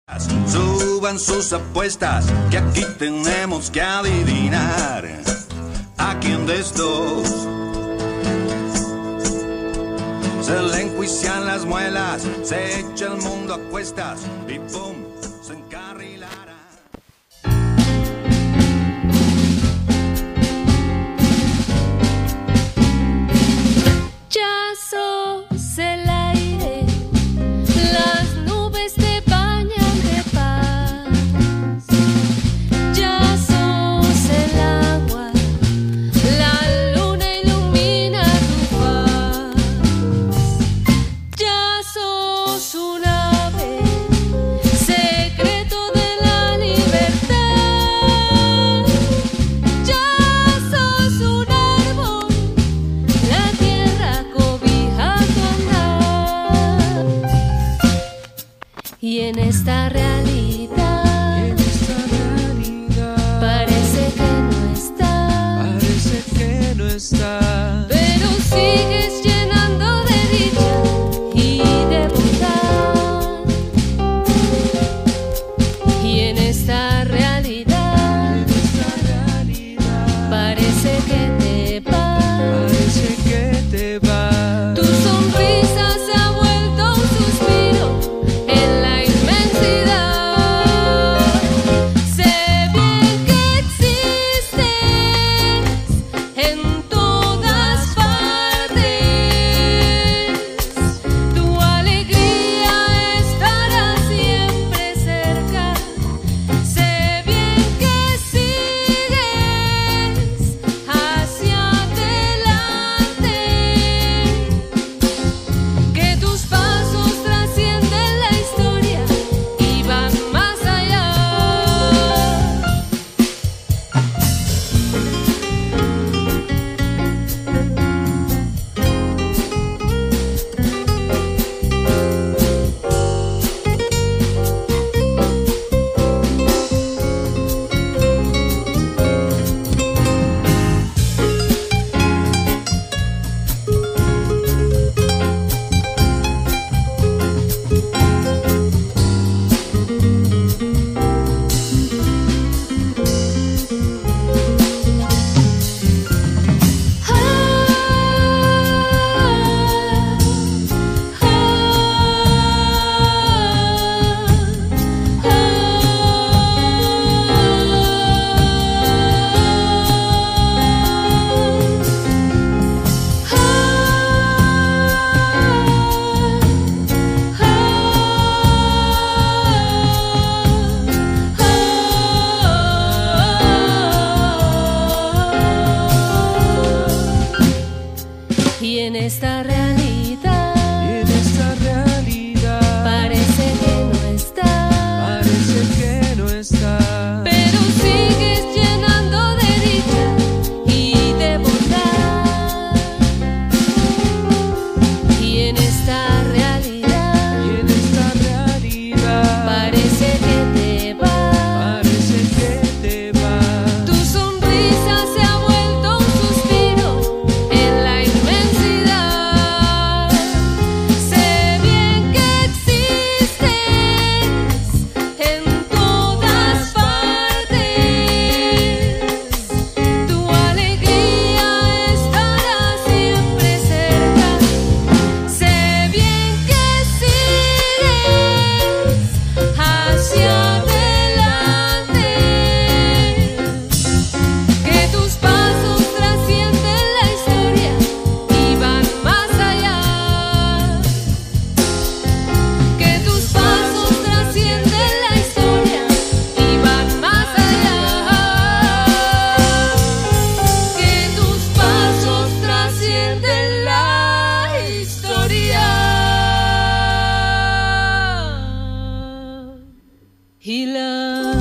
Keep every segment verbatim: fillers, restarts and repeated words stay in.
Suban sus apuestas, que aquí tenemos que adivinar a quién de estos se le enjuician las muelas, se echa el mundo a cuestas y ¡pum! Se encarrilará. Ya sos el aire, las nubes te bañan de paz. Ya sos el agua, la luna ilumina tu faz. Ya sos un ave, secreto de la libertad. Ya sos un árbol, la tierra cobija tu andar. Y en esta realidad, En esta realidad parece que no estás, parece que no está. pero sigues llenando de dicha y de bondad. Y en esta realidad, En esta realidad parece que te vas. parece que te vas. Tu sonrisa se ha vuelto un suspiro en la inmensidad. Sé bien que existes en todas partes. Tu alegría estará siempre cerca. Sé bien que sigues hacia adelante, que tus pasos trascienden la historia y van más allá. Y en esta realidad, Y en esta realidad parece que no estás, parece que no está. pero sigues llenando de dicha y de bondad. Y en esta realidad, Y en esta realidad parece que te vas. parece que te vas. Tu sonrisa se ha vuelto un suspiro en la inmensidad. Sé bien que existes en todas partes. Tu alegría estará siempre cerca. Sé bien que sigues hacia adelante, que tus pasos trascienden la historia y van más allá. Que tus pasos trascienden la historia y van más allá. Que tus pasos trascienden la historia y la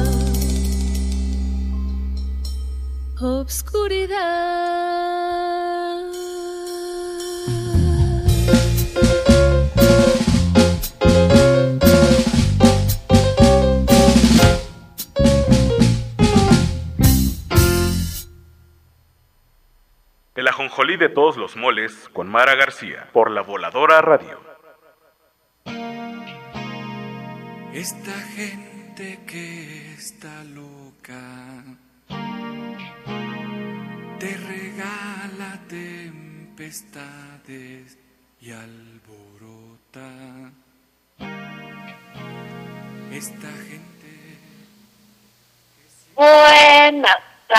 El ajonjolí de todos los moles con Mara García por La Voladora Radio. Esta gente que está loca te regala tempestades y alborota. Esta gente. Buenas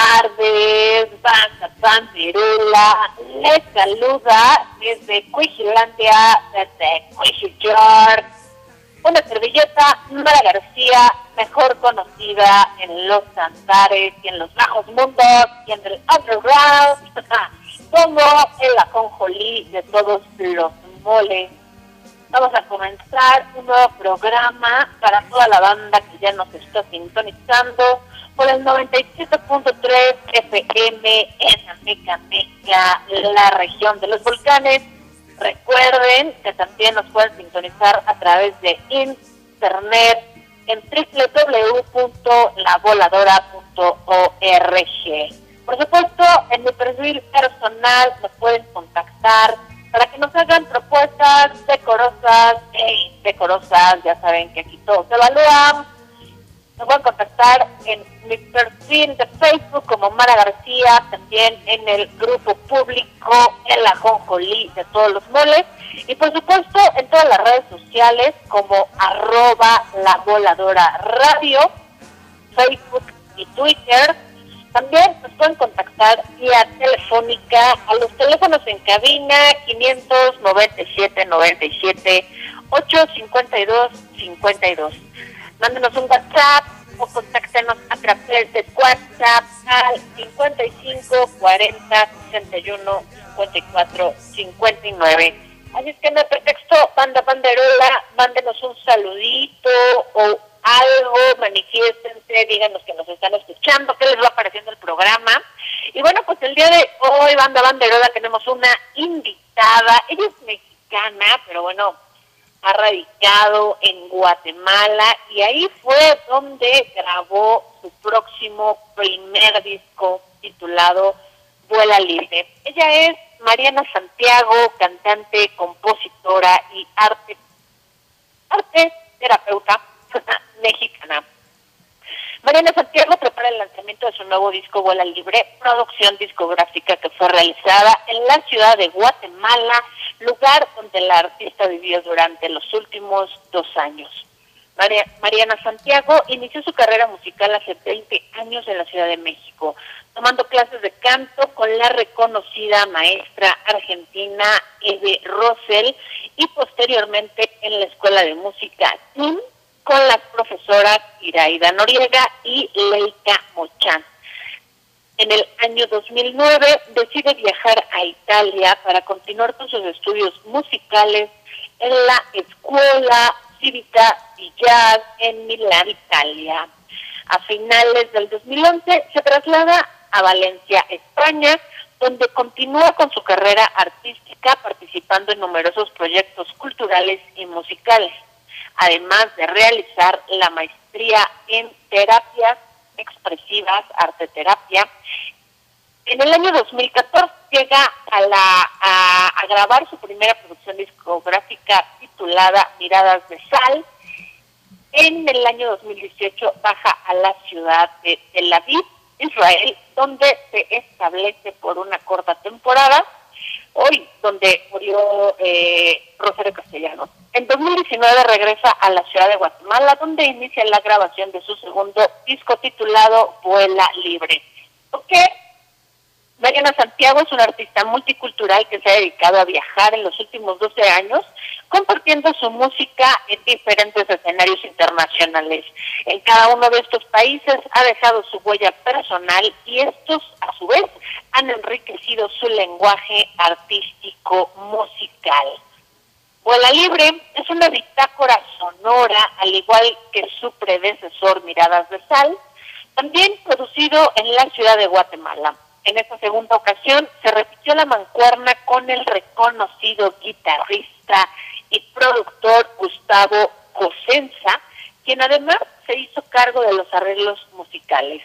tardes, banda Banderula. Les saluda desde Cuijilandia, desde Cuijillor, una servilleta, Mara García, mejor conocida en los andares y en los bajos mundos y en el underground como el ajonjolí de todos los moles. Vamos a comenzar un nuevo programa para toda la banda que ya nos está sintonizando por el noventa y siete punto tres F M en Ameca Meca, la región de los volcanes. Recuerden que también nos pueden sintonizar a través de internet en doble u doble u doble u punto la voladora punto org. Por supuesto, en mi perfil personal nos pueden contactar para que nos hagan propuestas decorosas e indecorosas. Ya saben que aquí todo se evalúa. Nos pueden contactar en mi perfil de Facebook como Mara García, también en el grupo público El Ajonjolí de todos los moles, y por supuesto en todas las redes sociales como arroba la voladora radio, Facebook y Twitter. También nos pueden contactar vía telefónica a los teléfonos en cabina quinientos noventa y siete noventa y siete ochocientos cincuenta y dos cincuenta y dos. Mándenos un WhatsApp o contáctenos a través de WhatsApp al cincuenta y cinco cuarenta sesenta y uno cincuenta y cuatro cincuenta y nueve. Así es que no hay pretexto, banda banderola, mándenos un saludito o algo, manifiéstense, díganos que nos están escuchando, qué les va pareciendo el programa. Y bueno, pues el día de hoy, banda banderola, tenemos una invitada. Ella es mexicana, pero bueno, ha radicado en Guatemala y ahí fue donde grabó su próximo primer disco titulado Vuela Libre. Ella es Mariana Santiago, cantante, compositora y arte, arte terapeuta mexicana. Mariana Santiago prepara el lanzamiento de su nuevo disco Vuela Libre, producción discográfica que fue realizada en la ciudad de Guatemala, lugar donde la artista vivió durante los últimos dos años. María, Mariana Santiago inició su carrera musical hace veinte años en la Ciudad de México, tomando clases de canto con la reconocida maestra argentina Eve Rosell y posteriormente en la Escuela de Música T I M con las profesoras Iraida Noriega y Leica Mochán. En el año dos mil nueve decide viajar a Italia para continuar con sus estudios musicales en la Escuela Cívica di Jazz en Milán, Italia. A finales del dos mil once se traslada a Valencia, España, donde continúa con su carrera artística participando en numerosos proyectos culturales y musicales, además de realizar la maestría en terapias expresivas, arte terapia. En el año dos mil catorce llega a, la, a, a grabar su primera producción discográfica titulada Miradas de Sal. En el año dos mil dieciocho baja a la ciudad de Tel Aviv, Israel, donde se establece por una corta temporada, hoy donde murió eh, Rosario Castellanos. En dos mil diecinueve regresa a la ciudad de Guatemala, donde inicia la grabación de su segundo disco titulado Vuela Libre. ¿Ok? Mariana Santiago es una artista multicultural que se ha dedicado a viajar en los últimos doce años, compartiendo su música en diferentes escenarios internacionales. En cada uno de estos países ha dejado su huella personal y estos, a su vez, han enriquecido su lenguaje artístico musical. Vuela Libre es una bitácora sonora, al igual que su predecesor Miradas de Sal, también producido en la ciudad de Guatemala. En esta segunda ocasión se repitió la mancuerna con el reconocido guitarrista y productor Gustavo Cosenza, quien además se hizo cargo de los arreglos musicales.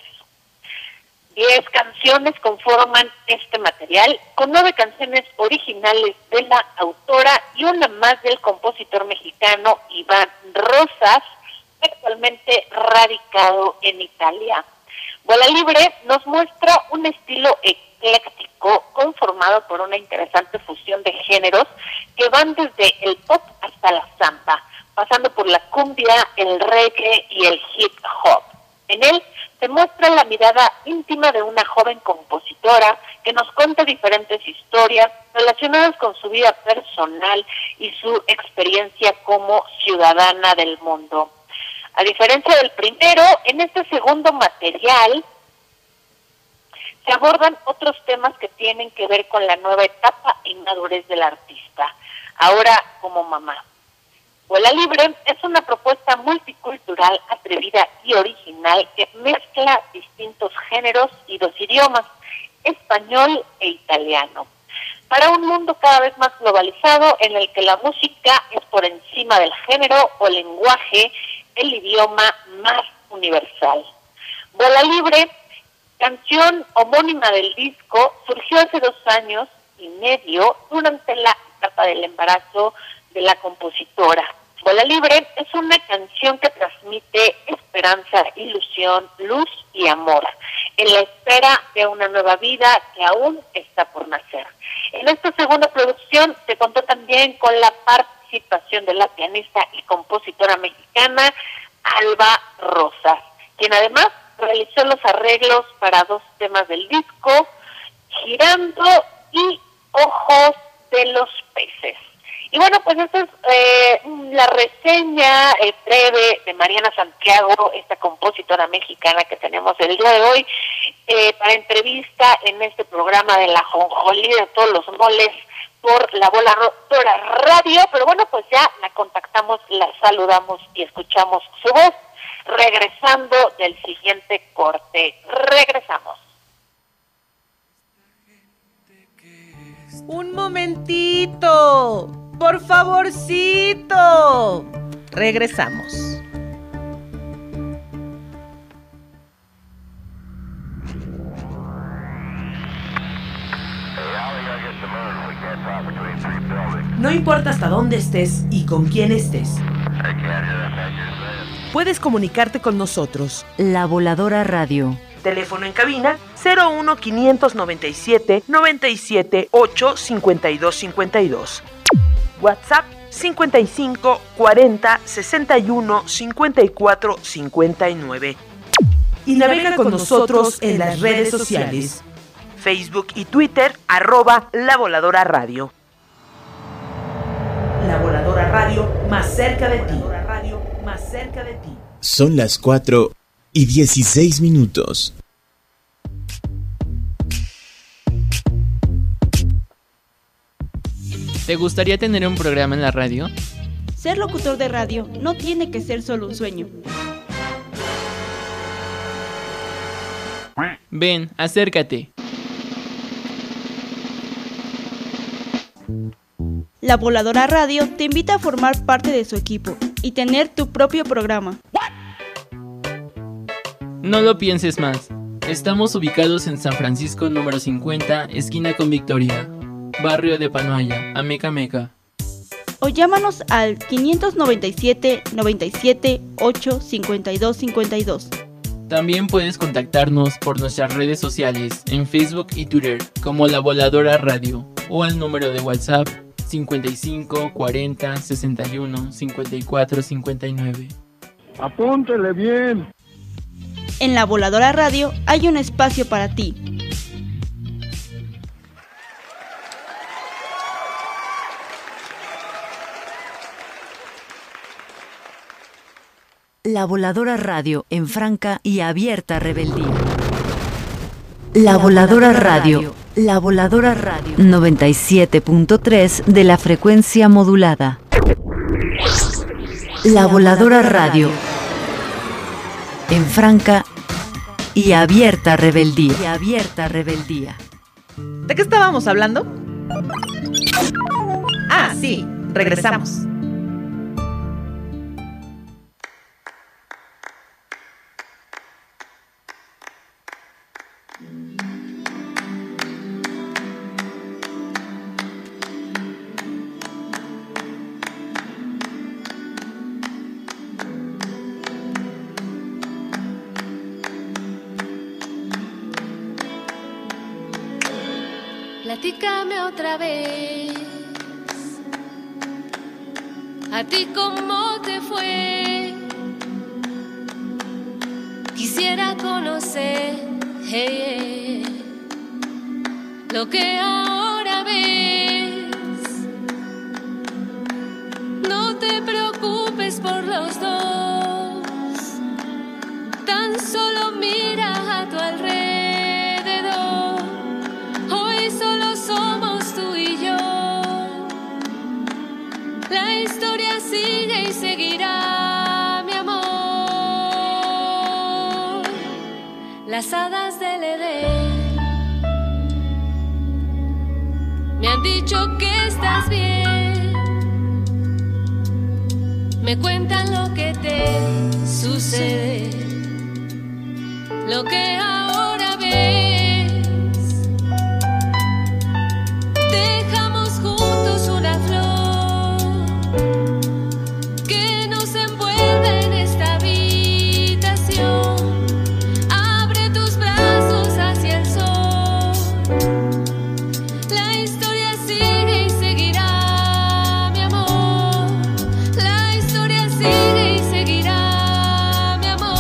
Diez canciones conforman este material, con nueve canciones originales de la autora y una más del compositor mexicano Iván Rosas, actualmente radicado en Italia. Bola Libre nos muestra un estilo ecléctico conformado por una interesante fusión de géneros que van desde el pop hasta la samba, pasando por la cumbia, el reggae y el hip hop. En él se muestra la mirada íntima de una joven compositora que nos cuenta diferentes historias relacionadas con su vida personal y su experiencia como ciudadana del mundo. A diferencia del primero, en este segundo material se abordan otros temas que tienen que ver con la nueva etapa y madurez del artista, ahora como mamá. Bola Libre es una propuesta multicultural, atrevida y original que mezcla distintos géneros y dos idiomas, español e italiano, para un mundo cada vez más globalizado en el que la música es por encima del género o lenguaje, el idioma más universal. Bola Libre, canción homónima del disco, surgió hace dos años y medio durante la etapa del embarazo de la compositora. Bola Libre es una canción que transmite esperanza, ilusión, luz y amor, en la espera de una nueva vida que aún está por nacer. En esta segunda producción se contó también con la participación de la pianista y compositora mexicana Alba Rosas, quien además realizó los arreglos para dos temas del disco, Girando y Ojos de los Peces. Y bueno, pues esta es eh, la reseña eh, breve de Mariana Santiago, esta compositora mexicana que tenemos el día de hoy, eh, para entrevista en este programa de la Jonjolí de todos los moles por la Voladora Radio. Pero bueno, pues ya la contactamos, la saludamos y escuchamos su voz, regresando del siguiente corte. Regresamos. Un momentito, por favorcito. Regresamos. No importa hasta dónde estés y con quién estés, puedes comunicarte con nosotros. La Voladora Radio. Teléfono en cabina cero uno quinientos noventa y siete noventa y siete ocho cincuenta y dos cincuenta y dos. WhatsApp cincuenta y cinco cuarenta sesenta y uno cincuenta y cuatro cincuenta y nueve. Y navega con nosotros en las redes sociales. Facebook y Twitter, arroba La Voladora Radio. La Voladora Radio, más cerca de ti. Más cerca de ti. Son las cuatro y dieciséis minutos. ¿Te gustaría tener un programa en la radio? Ser locutor de radio no tiene que ser solo un sueño. Ven, acércate. La Voladora Radio te invita a formar parte de su equipo y tener tu propio programa. No lo pienses más. Estamos ubicados en San Francisco número cincuenta, esquina con Victoria, barrio de Panoaya, Amecameca. O llámanos al quinientos noventa y siete noventa y siete ocho cincuenta y dos cincuenta y dos. También puedes contactarnos por nuestras redes sociales en Facebook y Twitter como La Voladora Radio o al número de WhatsApp cincuenta y cinco cuarenta sesenta y uno cincuenta y cuatro cincuenta y nueve. Apúntele bien. En La Voladora Radio hay un espacio para ti. La Voladora Radio en franca y abierta rebeldía. La Voladora Radio. La Voladora Radio. noventa y siete punto tres de la frecuencia modulada. La Voladora Radio. En franca y abierta rebeldía. Y abierta rebeldía. ¿De qué estábamos hablando? Ah, sí, regresamos. Platícame otra vez. ¿A ti cómo te fue? Quisiera conocer hey, hey, lo que ahora ves. No te preocupes por los dos, tan solo mira a tu alrededor. Hoy solo somos tú y yo. La historia sigue y seguirá, mi amor. Las hadas del Edén me han dicho que estás bien. Me cuentan lo que te sucede, lo que ahora ves. Dejamos juntos una flor que nos envuelve en esta habitación. Abre tus brazos hacia el sol. La historia sigue y seguirá, mi amor. La historia sigue y seguirá, mi amor.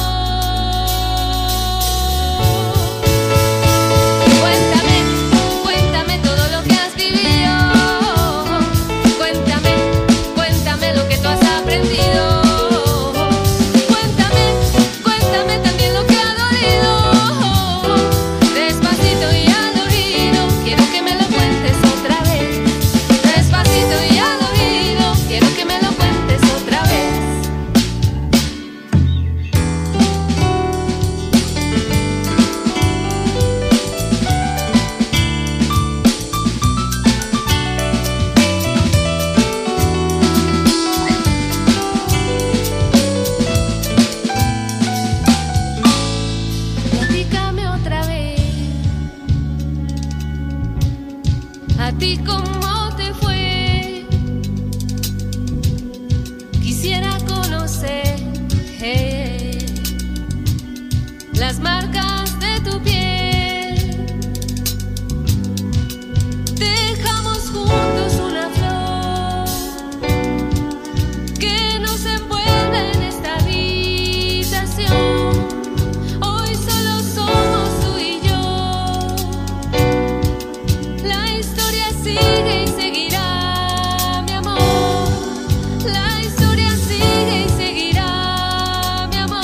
Cuéntame, cuéntame todo lo que has vivido. Cuéntame, cuéntame lo que tú has aprendido. Cuéntame, cuéntame también lo que ha dolido. Despacito y al oído, quiero que me lo cuentes otra vez. Despacito y al oído, quiero que me lo cuentes otra vez. Platícame otra vez. ¿A ti cómo te fue? Quisiera conocer hey, las marcas de tu piel. Dejamos juntos una flor que nos envuelve en esta habitación. Hoy solo somos tú y yo. La historia sigue y seguirá, mi amor. La historia sigue y seguirá, mi amor.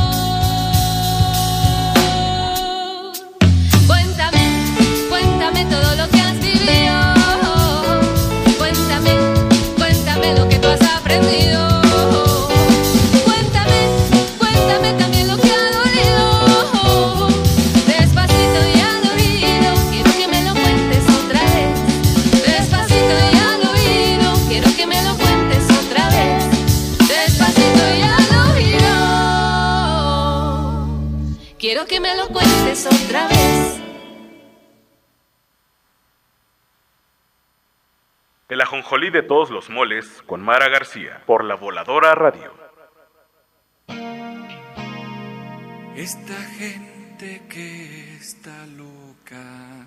Cuéntame, cuéntame todo lo que has vivido. Cuéntame, cuéntame lo que tú has aprendido. Cuéntame, cuéntame también lo que ha dolido. Despacito y al oído, quiero que me lo cuentes otra vez. Despacito y al oído, quiero que me lo cuentes otra vez. Despacito y al oído, quiero que me lo cuentes otra vez. El ajonjolí de todos los moles con Mara García por La Voladora Radio. Esta gente que está loca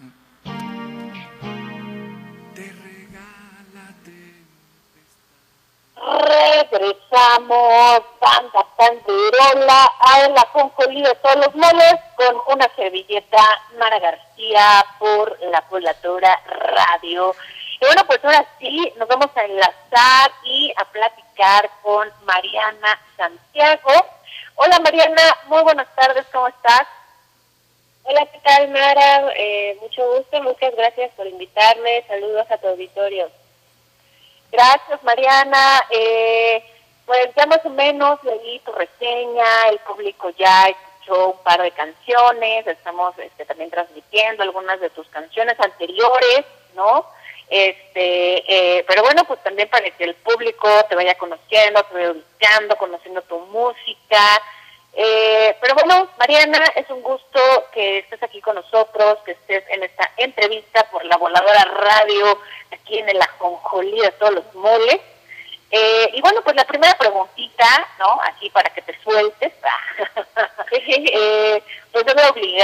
te regala Regresamos, banda panderola, a la ajonjolí de todos los moles con una servilleta Mara García por La Voladora Radio. Y bueno, pues ahora sí, nos vamos a enlazar y a platicar con Mariana Santiago. Hola Mariana, muy buenas tardes, ¿cómo estás? Hola, ¿qué tal, Mara? Eh, mucho gusto, muchas gracias por invitarme. Saludos a tu auditorio. Gracias, Mariana. Eh, pues ya más o menos leí tu reseña, el público ya escuchó un par de canciones, estamos este, también transmitiendo algunas de tus canciones anteriores, ¿no? Este, eh, pero bueno, pues también para que el público te vaya conociendo, te vaya ubicando, conociendo tu música. Eh, pero bueno, Mariana, es un gusto que estés aquí con nosotros, que estés en esta entrevista por La Voladora Radio, aquí en el ajonjolí de todos los moles. Eh, y bueno, pues la primera preguntita, ¿no? Aquí para que te sueltes, eh, pues es obligada,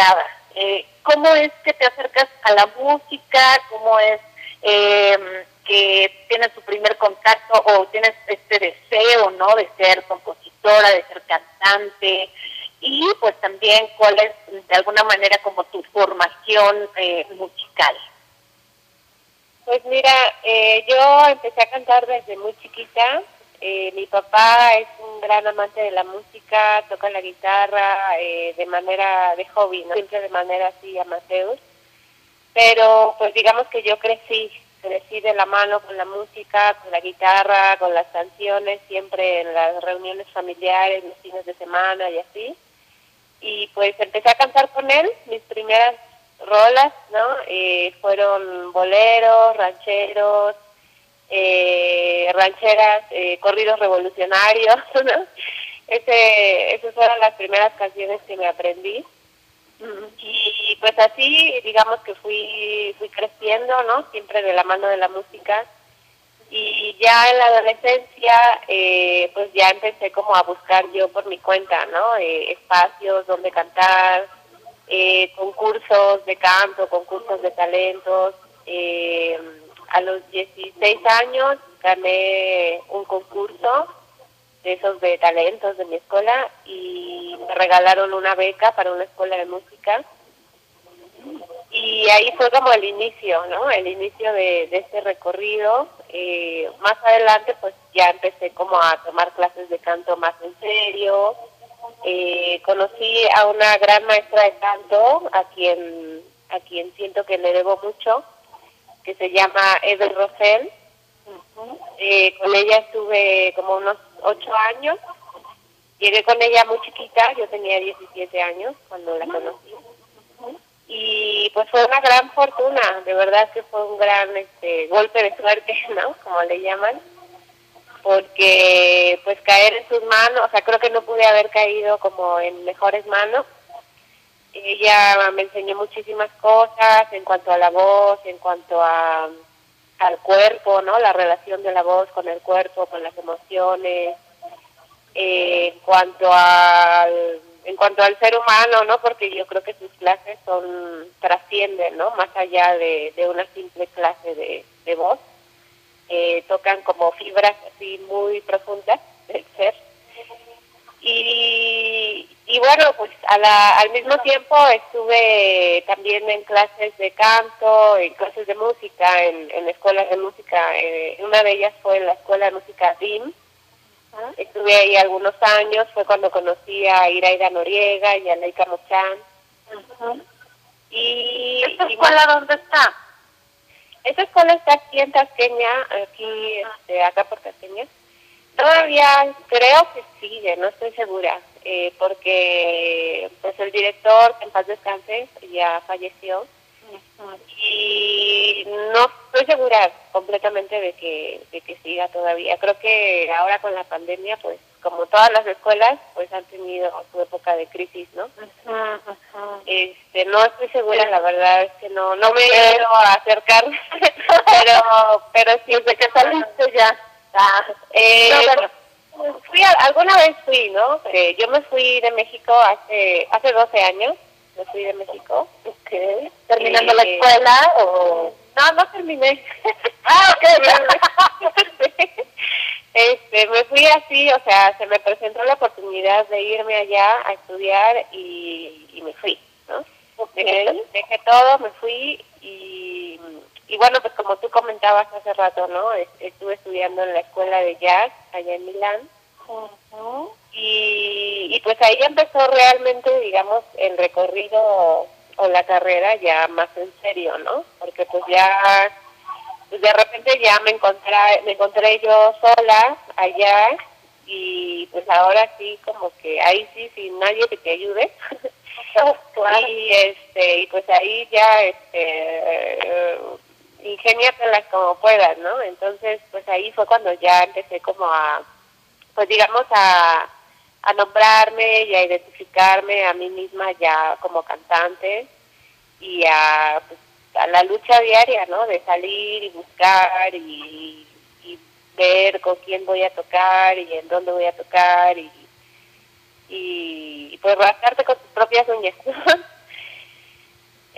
Eh, ¿Cómo es que te acercas a la música? ¿Cómo es eh, que tienes tu primer contacto o tienes este deseo, ¿no?, de ser compositora, de ser cantante? Y pues también cuál es de alguna manera como tu formación eh, musical. Pues mira, eh, yo empecé a cantar desde muy chiquita. Eh, mi papá es un gran amante de la música, toca la guitarra eh, de manera de hobby, no siempre de manera así amateur. Pero pues digamos que yo crecí, crecí de la mano con la música, con la guitarra, con las canciones, siempre en las reuniones familiares, los fines de semana y así. Y pues empecé a cantar con él, mis primeras rolas, ¿no? Eh, fueron boleros, rancheros, eh, rancheras, eh, corridos revolucionarios, ¿no? Ese, esas fueron las primeras canciones que me aprendí. Y pues así, digamos que fui, fui creciendo, ¿no? Siempre de la mano de la música. Y ya en la adolescencia, eh, pues ya empecé como a buscar yo por mi cuenta, ¿no? Eh, espacios donde cantar, eh, concursos de canto, concursos de talentos. Eh, a los dieciséis años gané un concurso de esos de talentos de mi escuela y me regalaron una beca para una escuela de música. Y ahí fue como el inicio, ¿no? El inicio de, de este recorrido. Eh, más adelante, pues ya empecé como a tomar clases de canto más en serio. Eh, conocí a una gran maestra de canto, a quien a quien siento que le debo mucho, que se llama Edel Rosell. Eh, con ella estuve como unos ocho años. Llegué con ella muy chiquita, yo tenía diecisiete años cuando la conocí. Y pues fue una gran fortuna, de verdad que fue un gran este golpe de suerte, ¿no? Como le llaman, porque pues caer en sus manos, o sea, creo que no pude haber caído como en mejores manos. Ella me enseñó muchísimas cosas en cuanto a la voz, en cuanto a al cuerpo, ¿no? La relación de la voz con el cuerpo, con las emociones, eh, en cuanto al en cuanto al ser humano, ¿no? Porque yo creo que sus clases son trascienden, ¿no? Más allá de, de una simple clase de, de voz, eh, tocan como fibras así muy profundas del ser. Y, y bueno, pues a la, al mismo tiempo estuve también en clases de canto, en clases de música, en, en escuelas de música. Eh, una de ellas fue en la escuela de música D I M. ¿Ah? Estuve ahí algunos años, fue cuando conocí a Iraida Noriega y a Leica Mochan. Uh-huh. Y, ¿Esta escuela y, dónde está? Esa escuela está aquí en Tasqueña, aquí, este, acá por Tasqueña. Todavía creo que sigue, no estoy segura, eh, porque pues el director, en paz descanse, ya falleció. Uh-huh. Y no estoy segura completamente de que de que siga todavía. Creo que ahora con la pandemia, pues como todas las escuelas, pues han tenido su época de crisis, ¿no? Uh-huh, uh-huh. Este, no estoy segura, la verdad es que no no me quiero acercar, pero pero sí, desde que saliste ya. Ah, eh, no, bueno, fui a, alguna vez fui, ¿no? Eh, yo me fui de México hace hace doce años. Me fui de México. Okay. ¿Terminando eh, la escuela o...? No, no terminé. Ah, ok. este, me fui así, o sea, se me presentó la oportunidad de irme allá a estudiar y, y me fui, ¿no? Okay. Dejé, dejé todo, me fui y, y bueno, pues como tú comentabas hace rato, ¿no? Estuve estudiando en la escuela de jazz allá en Milán. Uh-huh. Y, y pues ahí empezó realmente, digamos, el recorrido o la carrera ya más en serio, ¿no? Porque pues ya, pues de repente ya me encontré, me encontré yo sola allá y pues ahora sí como que ahí sí sin nadie que te ayude. Claro. Y este, y pues ahí ya este eh, ingéniatelas como puedas, ¿no? Entonces pues ahí fue cuando ya empecé como a, pues digamos a a nombrarme y a identificarme a mí misma ya como cantante y a, pues, a la lucha diaria, ¿no? De salir y buscar y, y ver con quién voy a tocar y en dónde voy a tocar y, y, y pues rascarte con tus propias uñas.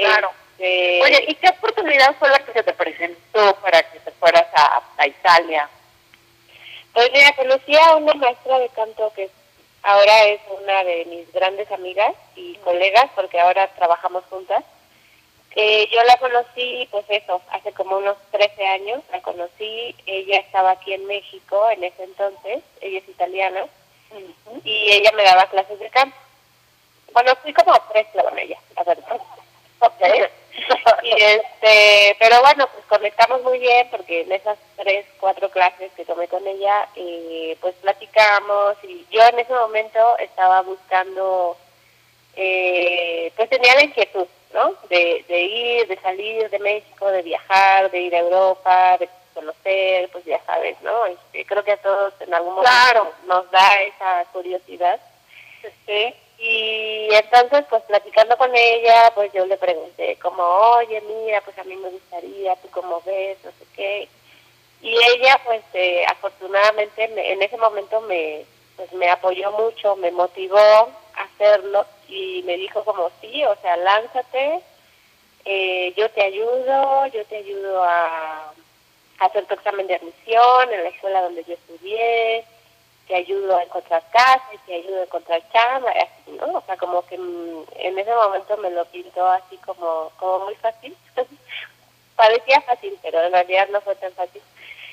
Claro. Este, Oye, ¿y qué oportunidad fue la que se te presentó para que te fueras a, a Italia? Pues mira, conocí a una maestra de canto que ahora es una de mis grandes amigas y colegas, porque ahora trabajamos juntas. Eh, yo la conocí, pues eso, hace como unos trece años, la conocí, ella estaba aquí en México en ese entonces, ella es italiana, uh-huh. y ella me daba clases de canto. Bueno, fui como a tres con ella, la verdad. Okay. y este, pero bueno, pues conectamos muy bien porque en esas tres, cuatro clases que tomé con ella, eh, pues platicamos y yo en ese momento estaba buscando, eh, pues tenía la inquietud, ¿no? De, de ir, de salir de México, de viajar, de ir a Europa, de conocer, pues ya sabes, ¿no? Este, creo que a todos en algún momento claro. nos da esa curiosidad. Sí. Y entonces, pues platicando con ella, pues yo le pregunté como, oye, mira, pues a mí me gustaría, tú cómo ves, no sé qué. Y ella, pues eh, afortunadamente, me, en ese momento me pues me apoyó mucho, me motivó a hacerlo y me dijo como, sí, o sea, lánzate, eh, yo te ayudo, yo te ayudo a, a hacer tu examen de admisión en la escuela donde yo estudié, te ayudo a encontrar casa, te ayudo a encontrar chamba, así, ¿no? O sea, como que mm, en ese momento me lo pintó así como, como muy fácil. Parecía fácil, pero en realidad no fue tan fácil.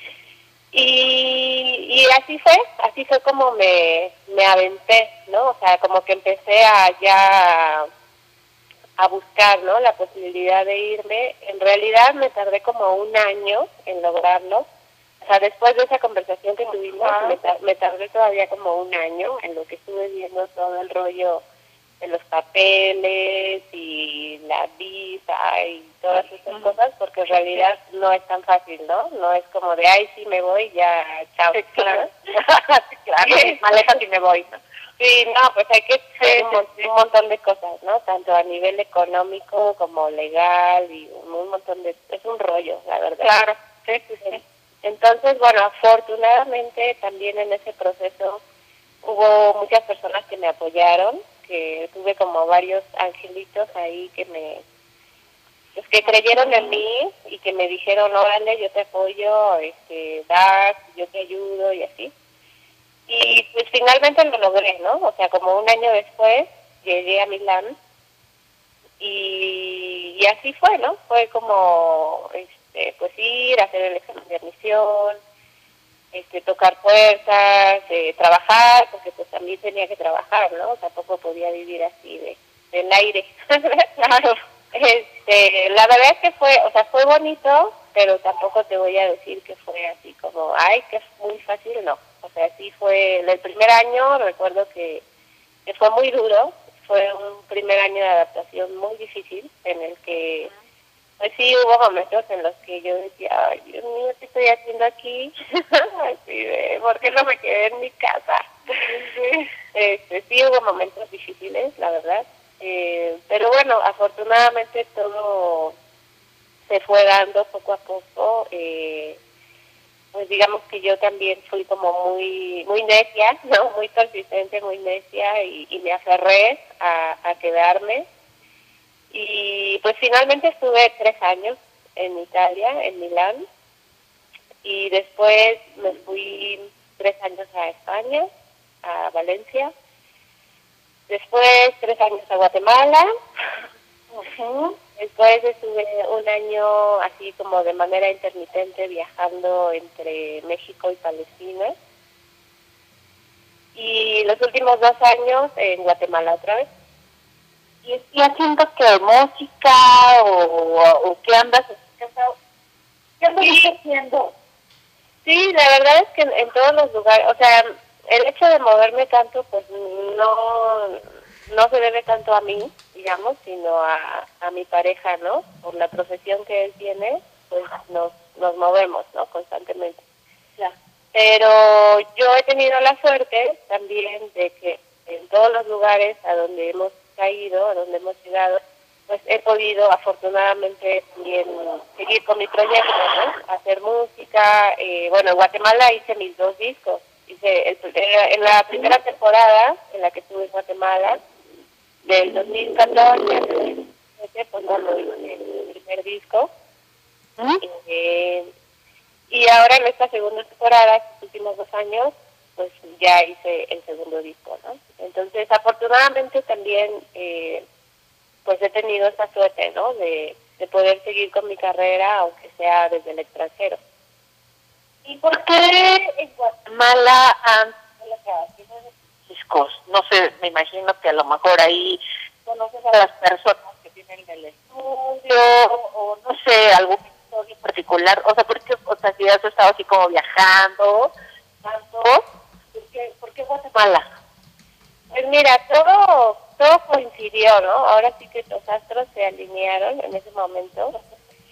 Y, y así fue, así fue como me, me aventé, ¿no? O sea, como que empecé a ya a buscar, ¿no? La posibilidad de irme. En realidad me tardé como un año en lograrlo. O sea, después de esa conversación que tuvimos, uh-huh. me, tar- me tardé todavía como un año en lo que estuve viendo todo el rollo de los papeles y la visa y todas esas uh-huh. cosas, porque en realidad no es tan fácil, ¿no? No es como de, ay, sí me voy, ya, chao. Sí, claro. sí, claro, maleta y me voy, ¿no? Sí, no, pues hay que hacer un, un montón de cosas, ¿no? Tanto a nivel económico como legal y un, un montón de... Es un rollo, la verdad. Claro, sí, sí, sí. Entonces, bueno, afortunadamente también en ese proceso hubo muchas personas que me apoyaron, que tuve como varios angelitos ahí que me, pues que creyeron en mí y que me dijeron, órale, yo te apoyo, este, das, yo te ayudo y así. Y pues finalmente lo logré, ¿no? O sea, como un año después llegué a Milán y, y así fue, ¿no? Fue como... Este, pues ir, hacer el examen de admisión, este, tocar puertas, eh, trabajar, porque pues también tenía que trabajar, ¿no? Tampoco podía vivir así de del aire. Claro. Este, la verdad es que fue, o sea, fue bonito, pero tampoco te voy a decir que fue así como, ay, que es muy fácil, no. O sea, sí fue, el primer año recuerdo que, que fue muy duro, fue un primer año de adaptación muy difícil, en el que pues sí, hubo momentos en los que yo decía, ay, Dios mío, ¿qué estoy haciendo aquí? Así de, ¿por qué no me quedé en mi casa? este, sí, hubo momentos difíciles, la verdad. Eh, pero bueno, afortunadamente todo se fue dando poco a poco. Eh, pues digamos que yo también fui como muy muy necia, ¿no? Muy persistente, muy necia y, y me aferré a, a quedarme. Y pues finalmente estuve tres años en Italia, en Milán, y después me fui tres años a España, a Valencia, después tres años a Guatemala, uh-huh. Después estuve un año así como de manera intermitente viajando entre México y Palestina, y los últimos dos años en Guatemala otra vez. ¿Y estoy haciendo qué? ¿Música o, o qué andas haciendo? ¿Qué andas sí. haciendo? Sí, la verdad es que en, en todos los lugares, o sea, el hecho de moverme tanto, pues no no se debe tanto a mí, digamos, sino a, a mi pareja, ¿no? Por la profesión que él tiene, pues nos, nos movemos, ¿no? Constantemente. Ya. Pero yo he tenido la suerte también de que en todos los lugares a donde hemos caído, a donde hemos llegado, pues he podido afortunadamente también seguir con mi proyecto, ¿no? Hacer música. Eh, bueno, en Guatemala hice mis dos discos. Hice el, en la primera temporada en la que estuve en Guatemala, del dos mil catorce al dos mil diecisiete, justamente pues cuando hice el primer disco. ¿Mm? Eh, y ahora en esta segunda temporada, estos últimos dos años, pues ya hice el segundo disco, ¿no? Entonces, afortunadamente también, eh, pues he tenido esta suerte, ¿no? De, de poder seguir con mi carrera, aunque sea desde el extranjero. ¿Y por qué en Guatemala han discos? No sé, me imagino que a lo mejor ahí conoces a las personas que tienen el estudio, o no sé, algún estudio particular. O sea, ¿por qué, o sea, si has estado así como viajando tanto? ¿Por qué, por qué Guatemala? Pues mira, todo, todo coincidió, ¿no? Ahora sí que los astros se alinearon en ese momento.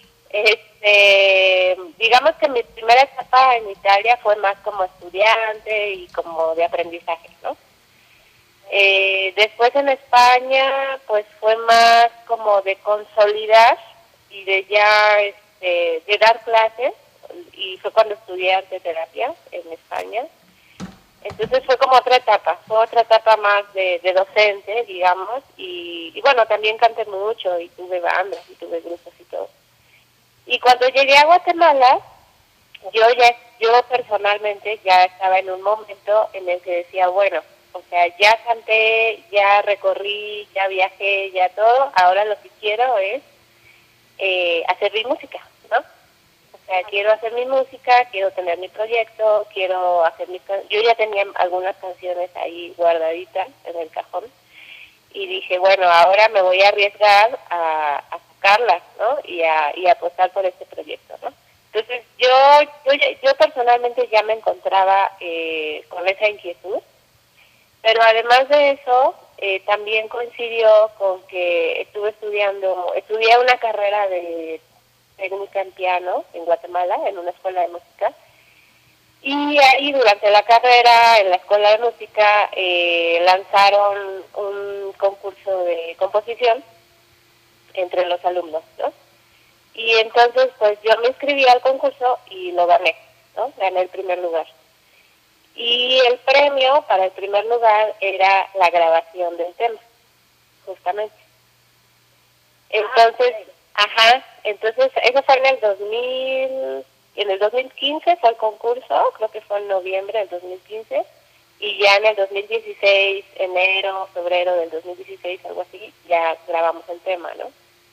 Este, digamos que mi primera etapa en Italia fue más como estudiante y como de aprendizaje, ¿no? Eh, después en España, pues fue más como de consolidar y de ya, este, de dar clases, y fue cuando estudié arteterapia en España. Entonces fue como otra etapa, fue otra etapa más de, de docente, digamos, y, y bueno, también canté mucho y tuve bandas y tuve grupos y todo. Y cuando llegué a Guatemala, yo ya, yo personalmente ya estaba en un momento en el que decía, bueno, o sea, ya canté, ya recorrí, ya viajé, ya todo, ahora lo que quiero es eh, hacer mi música, ¿no? O sea, quiero hacer mi música, quiero tener mi proyecto, quiero hacer mis can- yo ya tenía algunas canciones ahí guardaditas en el cajón, y dije, bueno, ahora me voy a arriesgar a, a sacarlas, ¿no? Y a, y a apostar por este proyecto, ¿no? Entonces, yo yo, yo personalmente ya me encontraba eh, con esa inquietud, pero además de eso, eh, también coincidió con que estuve estudiando, estudié una carrera de técnica en piano en Guatemala, en una escuela de música, y ahí durante la carrera en la escuela de música eh, lanzaron un concurso de composición entre los alumnos, ¿no? Y entonces pues yo me inscribí al concurso y lo gané, ¿no? Gané el primer lugar. Y el premio para el primer lugar era la grabación del tema, justamente. Entonces, ajá, entonces eso fue en el dos mil, en el dos mil quince fue el concurso, creo que fue en noviembre del dos mil quince, y ya en el dos mil dieciséis, enero, febrero del dos mil dieciséis, algo así, ya grabamos el tema, ¿no?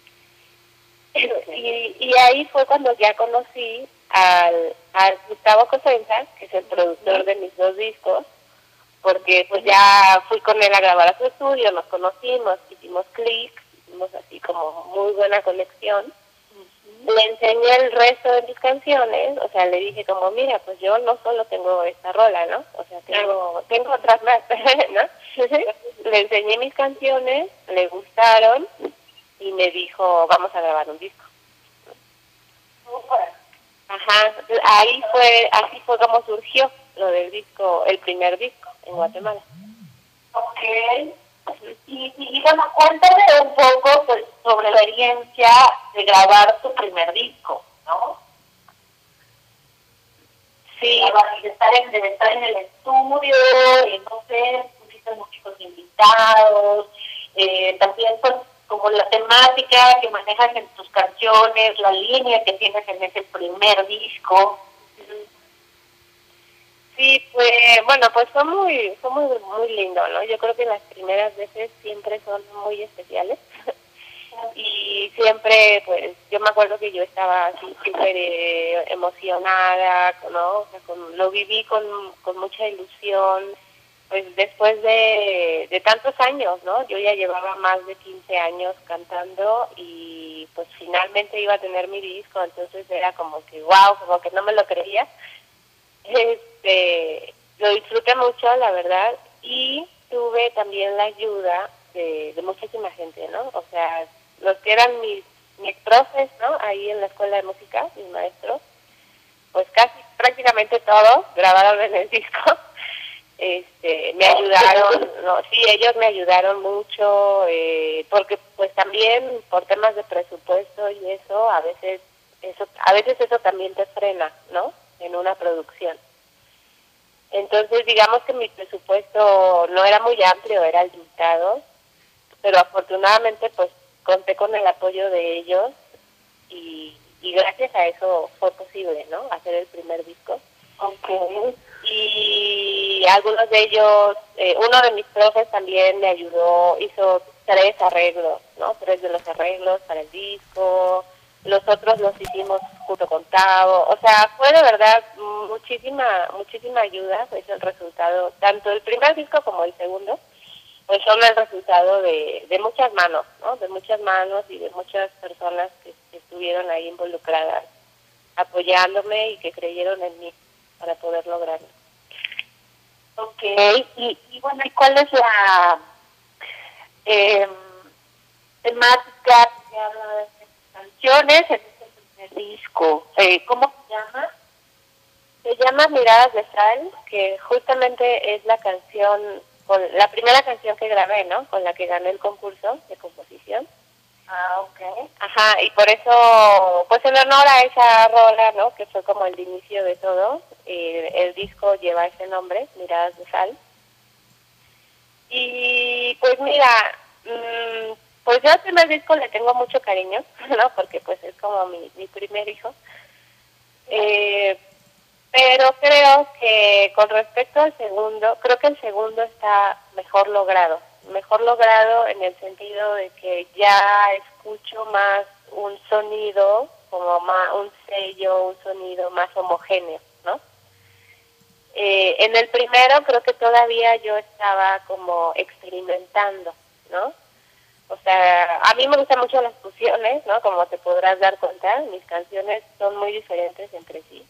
Y, y ahí fue cuando ya conocí al, al Gustavo Cosenza, que es el productor de mis dos discos, porque pues ya fui con él a grabar a su estudio, nos conocimos, hicimos clic, hicimos así como muy buena conexión. Le enseñé el resto de mis canciones, o sea, le dije como, mira, pues yo no solo tengo esta rola, ¿no? O sea, tengo, tengo otras más, ¿no? Le enseñé mis canciones, le gustaron, y me dijo, vamos a grabar un disco. Ajá, ahí fue, así fue como surgió lo del disco, el primer disco en Guatemala. Ok. Y, y, y bueno, cuéntame un poco pues, sobre la experiencia de grabar tu primer disco, ¿no? Sí. De estar en, de estar en el estudio, y no sé, pusiste muchos invitados, eh, también pues como la temática que manejas en tus canciones, la línea que tienes en ese primer disco. Sí, pues, bueno, pues fue muy, fue muy, muy lindo, ¿no? Yo creo que las primeras veces siempre son muy especiales. Y siempre, pues, yo me acuerdo que yo estaba así súper eh, emocionada, ¿no? O sea, con, lo viví con, con mucha ilusión. Pues después de, de tantos años, ¿no? Yo ya llevaba más de quince años cantando y pues finalmente iba a tener mi disco, entonces era como que wow, como que no me lo creía. Este, lo disfruté mucho, la verdad, y tuve también la ayuda de, de muchísima gente, ¿no? O sea, los que eran mis, mis profes, ¿no? Ahí en la escuela de música, mis maestros, pues casi prácticamente todos grabaron en el disco. Este, me ayudaron, no, sí, ellos me ayudaron mucho, eh, porque pues también por temas de presupuesto y eso, a veces eso, a veces eso también te frena, ¿no? En una producción. Entonces, digamos que mi presupuesto no era muy amplio, era limitado, pero afortunadamente, pues, conté con el apoyo de ellos y, y gracias a eso fue posible, ¿no? Hacer el primer disco. Okay. Y algunos de ellos, eh, uno de mis profes también me ayudó, hizo tres arreglos, ¿no? Tres de los arreglos para el disco. Los otros los hicimos junto con Tavo. O sea, fue de verdad muchísima, muchísima ayuda. Es el resultado, tanto el primer disco como el segundo, pues son el resultado de, de muchas manos, ¿no? De muchas manos y de muchas personas que, que estuvieron ahí involucradas, apoyándome y que creyeron en mí para poder lograrlo. Ok, y, y bueno, ¿y cuál es la eh, temática que habla de estas canciones en este primer disco? Eh, ¿Cómo se llama? Se llama Miradas de Sal, que justamente es la canción, con la primera canción que grabé, ¿no? Con la que gané el concurso de composición. Ah, ok. Ajá, y por eso, pues en honor a esa rola, ¿no? Que fue como el inicio de todo, eh, el disco lleva ese nombre, Miradas de Sal. Y pues mira, mmm, pues yo al primer disco le tengo mucho cariño, ¿no? Porque pues es como mi, mi primer hijo. Eh, pero creo que con respecto al segundo, creo que el segundo está mejor logrado. Mejor logrado en el sentido de que ya escucho más un sonido, como más un sello, un sonido más homogéneo, ¿no? Eh, en el primero creo que todavía yo estaba como experimentando, ¿no? O sea, a mí me gustan mucho las fusiones, ¿no? Como te podrás dar cuenta, mis canciones son muy diferentes entre sí.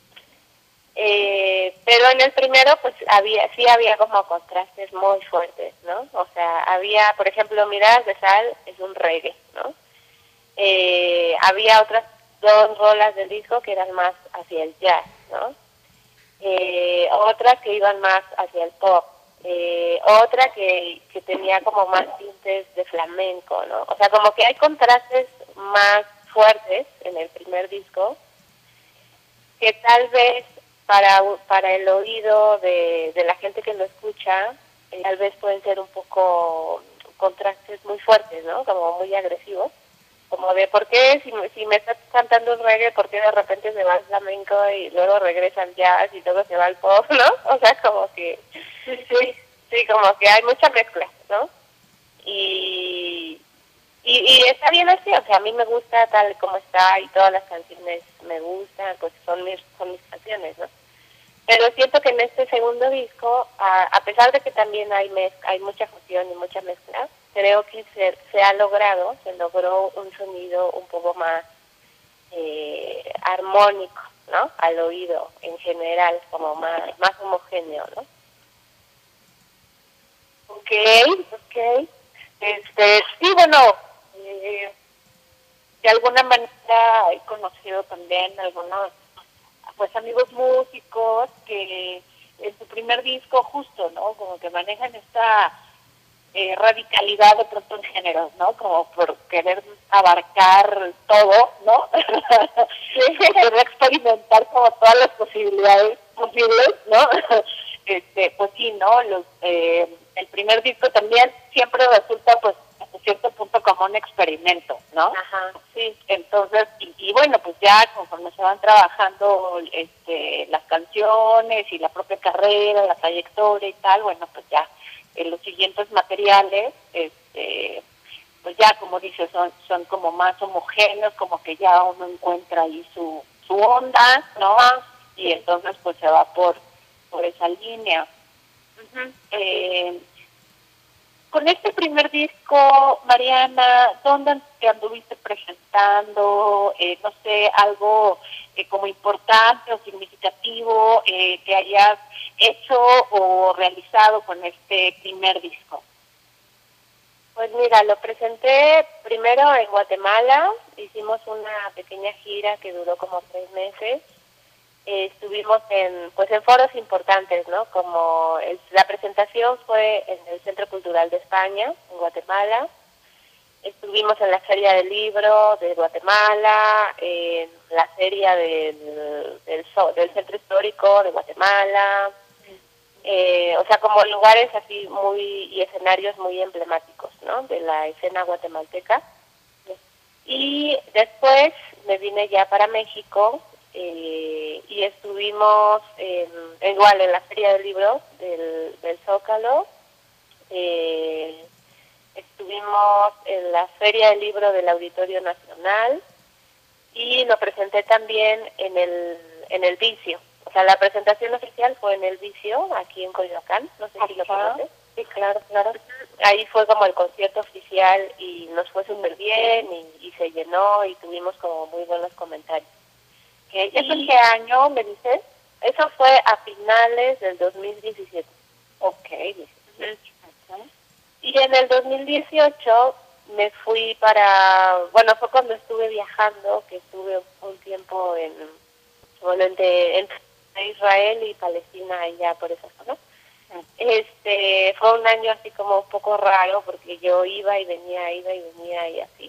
Eh, pero en el primero pues había sí había como contrastes muy fuertes, ¿no? O sea, había, por ejemplo, Miradas de Sal es un reggae, ¿no? Eh, había otras dos rolas del disco que eran más hacia el jazz, ¿no? Eh, otras que iban más hacia el pop, eh, otra que, que tenía como más tintes de flamenco, ¿no? O sea, como que hay contrastes más fuertes en el primer disco que tal vez para para el oído de, de la gente que lo escucha, eh, tal vez pueden ser un poco contrastes muy fuertes, ¿no? Como muy agresivos. Como de, ¿por qué si, si me estás cantando un reggae, por qué de repente se va al flamenco y luego regresa al jazz y luego se va al pop, ¿no? O sea, como que, sí, sí, sí, como que hay mucha mezcla, ¿no? Y, y, y está bien así, o sea, a mí me gusta tal como está y todas las canciones me gustan, pues son mis, son mis canciones, ¿no? Pero siento que en este segundo disco, a, a pesar de que también hay mez, hay mucha fusión y mucha mezcla, creo que se, se ha logrado, se logró un sonido un poco más eh, armónico, ¿no? Al oído en general, como más, más homogéneo, ¿no? Ok, ok. Este, sí, bueno, eh, de alguna manera he conocido también algunos pues amigos músicos que en su primer disco justo, ¿no? Como que manejan esta eh, radicalidad de pronto en géneros, ¿no? Como por querer abarcar todo, ¿no? Querer experimentar como todas las posibilidades posibles, ¿no? Este, pues sí, ¿no? Los, eh, el primer disco también siempre resulta pues hasta cierto punto como un experimento, ¿no? Ajá, sí. Entonces, y, y bueno, pues ya conforme se van trabajando este, las canciones y la propia carrera, la trayectoria y tal, bueno, pues ya en los siguientes materiales, este, pues ya como dices, son, son como más homogéneos, como que ya uno encuentra ahí su, su onda, ¿no? Y entonces pues se va por, por esa línea. Uh-huh. Eh, con este primer disco, Mariana, ¿dónde te anduviste presentando? Eh, no sé, algo eh, como importante o significativo eh, que hayas hecho o realizado con este primer disco. Pues mira, lo presenté primero en Guatemala, hicimos una pequeña gira que duró como tres meses. Eh, estuvimos en pues en foros importantes, ¿no? Como el, la presentación fue en el Centro Cultural de España, en Guatemala. Estuvimos en la Feria del Libro de Guatemala, en la Feria del, del, del Centro Histórico de Guatemala, eh, o sea, como lugares así muy y escenarios muy emblemáticos, ¿no? De la escena guatemalteca. Y después me vine ya para México eh, y estuvimos en, igual en la Feria del Libro del, del Zócalo. Eh, estuvimos en la Feria del Libro del Auditorio Nacional y lo presenté también en el en el Vicio. O sea, la presentación oficial fue en el Vicio, aquí en Coyoacán, no sé si lo conoces. Sí, claro, claro. Ahí fue como el concierto oficial y nos fue súper bien y, y se llenó y tuvimos como muy buenos comentarios. ¿Eso en qué año me dices? Eso fue a finales del dos mil diecisiete. Ok. Uh-huh. Y en el dos mil dieciocho me fui para, bueno, fue cuando estuve viajando, que estuve un tiempo en, bueno, entre, entre Israel y Palestina, allá por esa zona. Este, fue un año así como un poco raro, porque yo iba y venía, iba y venía y así.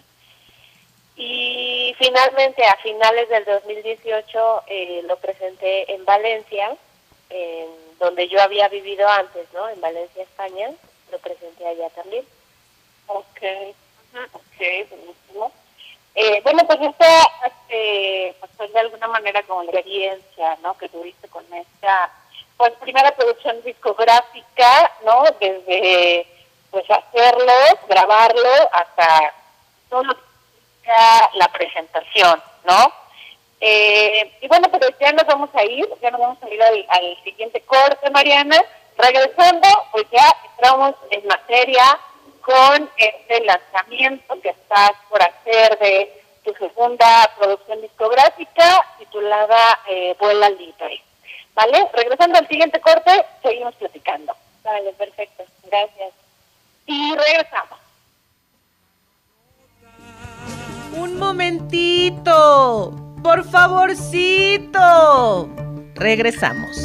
Y finalmente, a finales del dos mil dieciocho, eh, lo presenté en Valencia, en donde yo había vivido antes, ¿no? En Valencia, España, lo presenté allá también. Ok, ok, buenísimo. Eh, bueno, pues esta, este, pues de alguna manera como la experiencia, ¿no? Que tuviste con esta, pues primera producción discográfica, ¿no? Desde, pues hacerlo, grabarlo, hasta todo lo que sea la presentación, ¿no? Eh, y bueno, pues ya nos vamos a ir, ya nos vamos a ir al, al siguiente corte, Mariana. Regresando, pues ya entramos en materia con este lanzamiento que estás por hacer de tu segunda producción discográfica titulada eh, Vuela Libre. ¿Vale? Regresando al siguiente corte, seguimos platicando. Vale, perfecto. Gracias. Y regresamos. Un momentito. Por favorcito. Regresamos.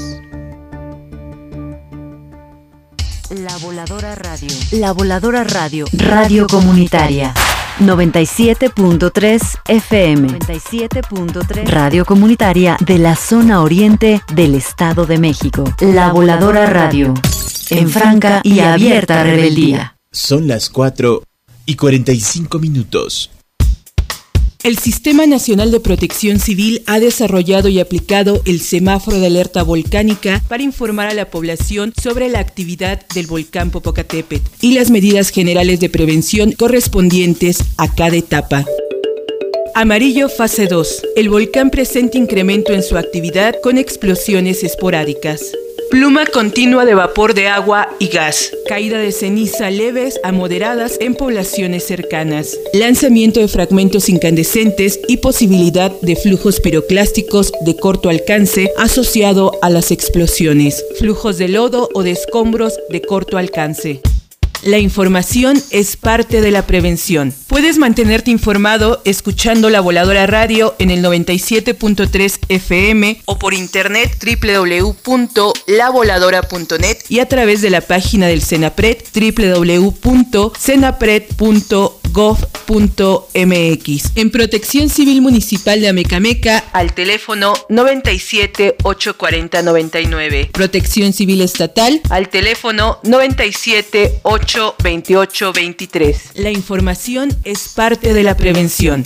La Voladora Radio. La Voladora Radio. Radio Comunitaria. noventa y siete punto tres F M. noventa y siete punto tres. Radio Comunitaria de la zona oriente del Estado de México. La Voladora Radio. En franca y abierta rebeldía. Son las cuatro y cuarenta y cinco minutos. El Sistema Nacional de Protección Civil ha desarrollado y aplicado el semáforo de alerta volcánica para informar a la población sobre la actividad del volcán Popocatépetl y las medidas generales de prevención correspondientes a cada etapa. Amarillo fase dos. El volcán presenta incremento en su actividad con explosiones esporádicas. Pluma continua de vapor de agua y gas. Caída de ceniza leves a moderadas en poblaciones cercanas. Lanzamiento de fragmentos incandescentes y posibilidad de flujos piroclásticos de corto alcance asociado a las explosiones. Flujos de lodo o de escombros de corto alcance. La información es parte de la prevención. Puedes mantenerte informado escuchando La Voladora Radio en el noventa y siete punto tres F M o por internet doble u doble u doble u punto la voladora punto net y a través de la página del CENAPRED doble u doble u doble u punto cenapred punto gov punto m x. En Protección Civil Municipal de Amecameca al teléfono noventa y siete, ochocientos cuarenta, noventa y nueve. Protección Civil Estatal al teléfono noventa y siete, ochocientos veintiocho, veintitrés. La información es parte de la prevención.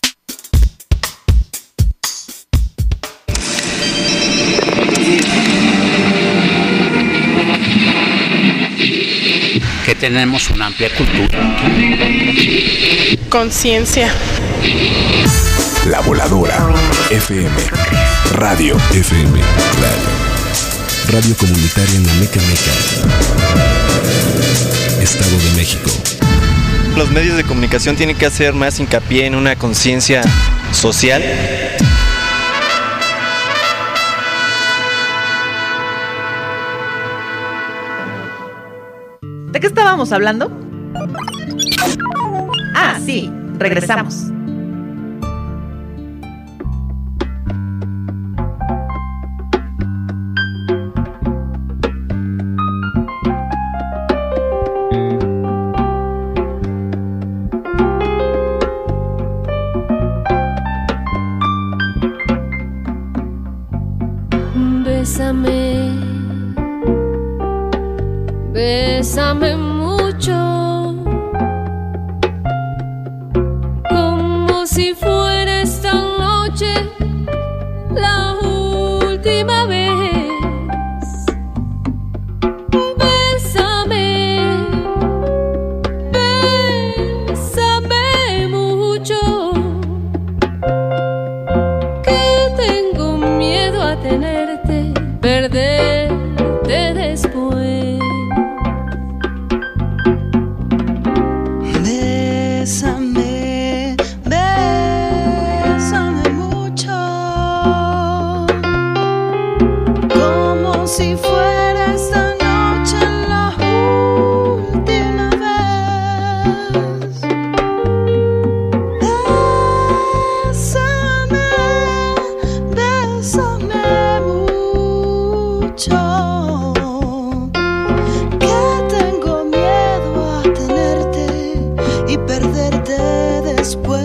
Que tenemos una amplia cultura. Conciencia. La Voladora F M. Radio F M. Radio. Radio comunitaria en Amecameca, Estado de México. Los medios de comunicación tienen que hacer más hincapié en una conciencia social. ¿De qué estábamos hablando? Ah, sí, regresamos. Bésame, bésame mucho, como Bésame, bésame mucho, como si fuera esta noche la última vez. Bésame, bésame mucho, que tengo miedo a tenerte y perderte después.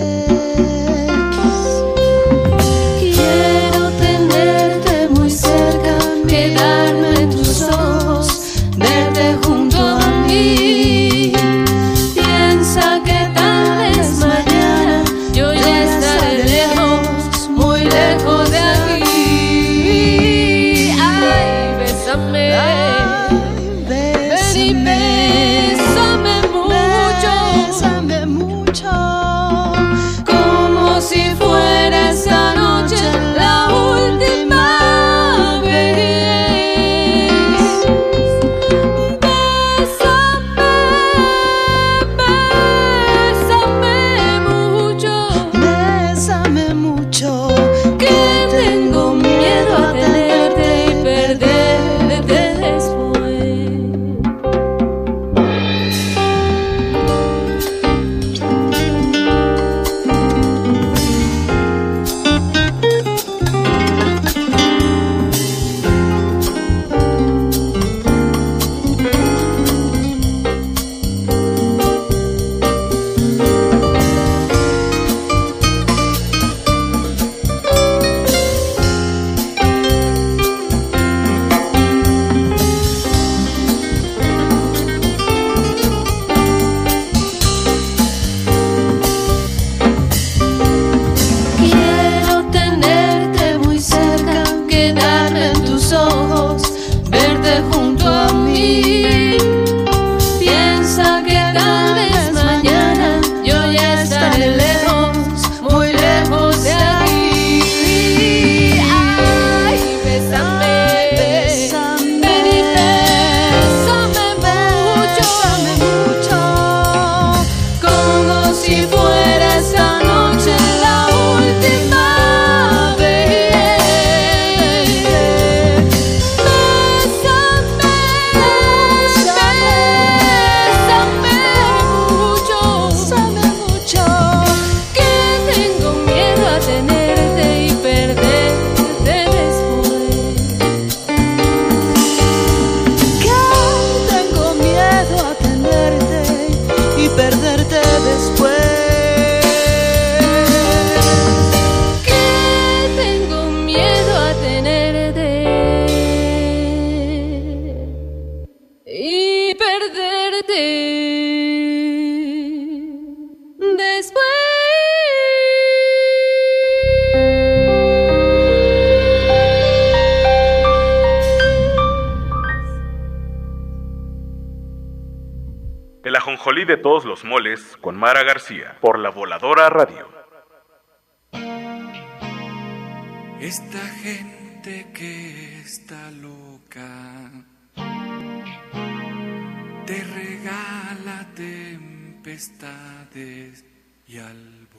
Quiero tenerte muy cerca, quedarme en tus ojos, verte junto a mí. Piensa que tal vez mañana yo ya estaré lejos, muy lejos de aquí. Ay, bésame, ven y bésame mucho, Bésame mucho, como si fuera esta noche la última vez. Bésame, bésame mucho, bésame mucho, que tengo miedo a tenerte y perderte después. Quiero tenerte muy cerca, quedarme en tus ojos, verte junto a mí. Piensa que tal vez mañana yo ya estaré lejos, muy lejos de aquí. Ay, bésame, bésame, ven y bésame mucho, mucho, como si fuera esta noche la última vez. Bésame, bésame mucho, bésame mucho, que tengo miedo a tenerte y perderte después. que tengo miedo a tenerte y perderte después. Que tengo miedo a tenerte y perderte después. El ajonjolí de todos los moles con Mara García por La Voladora Radio. Esta gente que está loca te regala tempestades y alborota.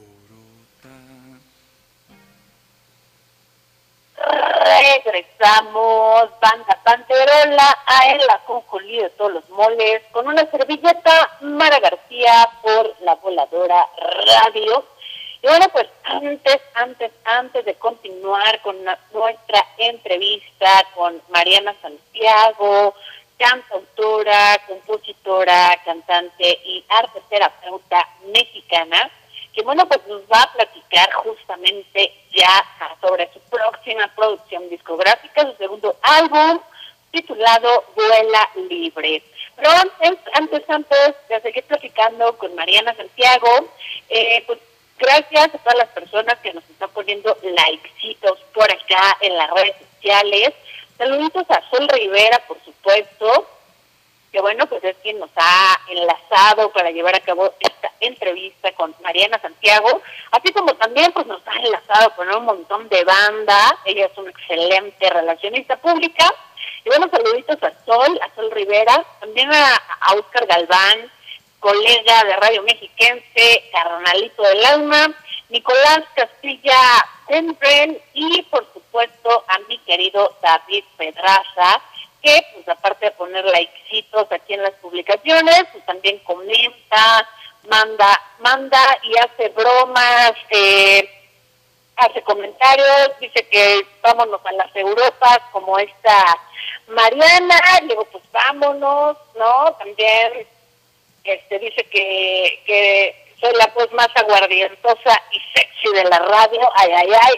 Regresamos, banda Panterola, a el ajonjolí de todos los moles, con una servilleta Mara García por La Voladora Radio. Y bueno, pues antes, antes, antes de continuar con la- nuestra entrevista con Mariana Santiago, cantautora, compositora, cantante y arte terapeuta mexicana, que bueno, pues nos va a platicar justamente ya sobre su próxima producción discográfica, su segundo álbum, titulado Vuela Libre. Pero antes, antes, antes de seguir platicando con Mariana Santiago, eh, pues gracias a todas las personas que nos están poniendo likecitos por acá en las redes sociales. Saluditos a Sol Rivera, por supuesto, que bueno, pues es quien nos ha enlazado para llevar a cabo esta entrevista con Mariana Santiago, así como también pues nos ha enlazado con un montón de banda. Ella es una excelente relacionista pública. Y bueno, saluditos a Sol, a Sol Rivera, también a, a Oscar Galván, colega de Radio Mexiquense, carnalito del alma, Nicolás Castilla Tempren, y por supuesto a mi querido David Pedraza, que pues aparte de poner likecitos aquí en las publicaciones, pues también comenta, manda, manda y hace bromas, eh, hace comentarios, dice que vámonos a las Europas como esta Mariana, y digo pues vámonos, ¿no? También este dice que, que soy la voz más aguardientosa y sexy de la radio, ay, ay, ay.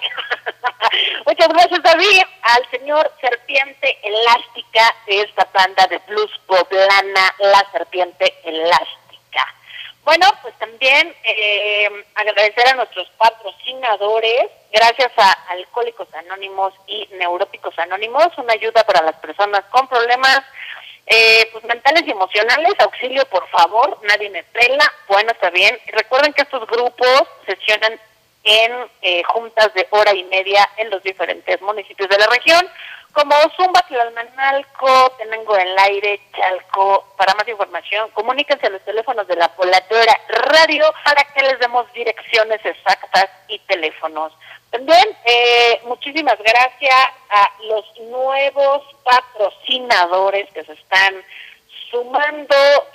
Muchas gracias, David, al señor Serpiente Elástica de esta banda de blues poblana, La Serpiente Elástica. Bueno, pues también eh, agradecer a nuestros patrocinadores, gracias a Alcohólicos Anónimos y Neuróticos Anónimos, una ayuda para las personas con problemas eh, pues mentales y emocionales. Auxilio, por favor, nadie me pela. Bueno, está bien. Recuerden que estos grupos sesionan en eh, juntas de hora y media en los diferentes municipios de la región, como Zumba, Tlalmanalco, Tenango del Aire, Chalco. Para más información, comuníquense a los teléfonos de la Voladora Radio para que les demos direcciones exactas y teléfonos. También, eh, muchísimas gracias a los nuevos patrocinadores que se están sumando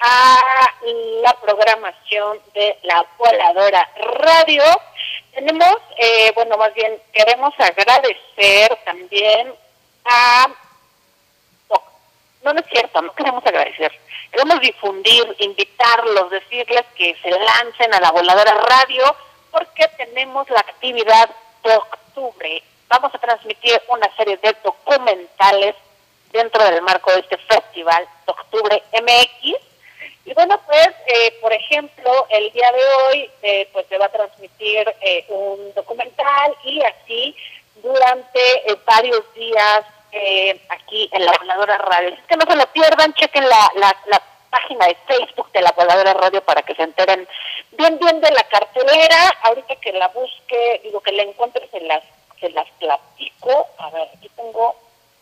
a la programación de la Voladora Radio. Tenemos, eh, bueno, más bien queremos agradecer también a... No, no, no es cierto, no queremos agradecer. Queremos difundir, invitarlos, decirles que se lancen a la Voladora Radio porque tenemos la actividad de octubre. Vamos a transmitir una serie de documentales dentro del marco de este festival de Octubre M X. Y bueno, pues, eh, por ejemplo, el día de hoy, eh, pues se va a transmitir eh, un documental y así durante eh, varios días eh, aquí en la Voladora Radio. Es que no se lo pierdan, chequen la, la, la página de Facebook de la Voladora Radio para que se enteren bien bien de la cartelera. Ahorita que la busque, digo que la encuentre, se las, se las platico. A ver, aquí tengo...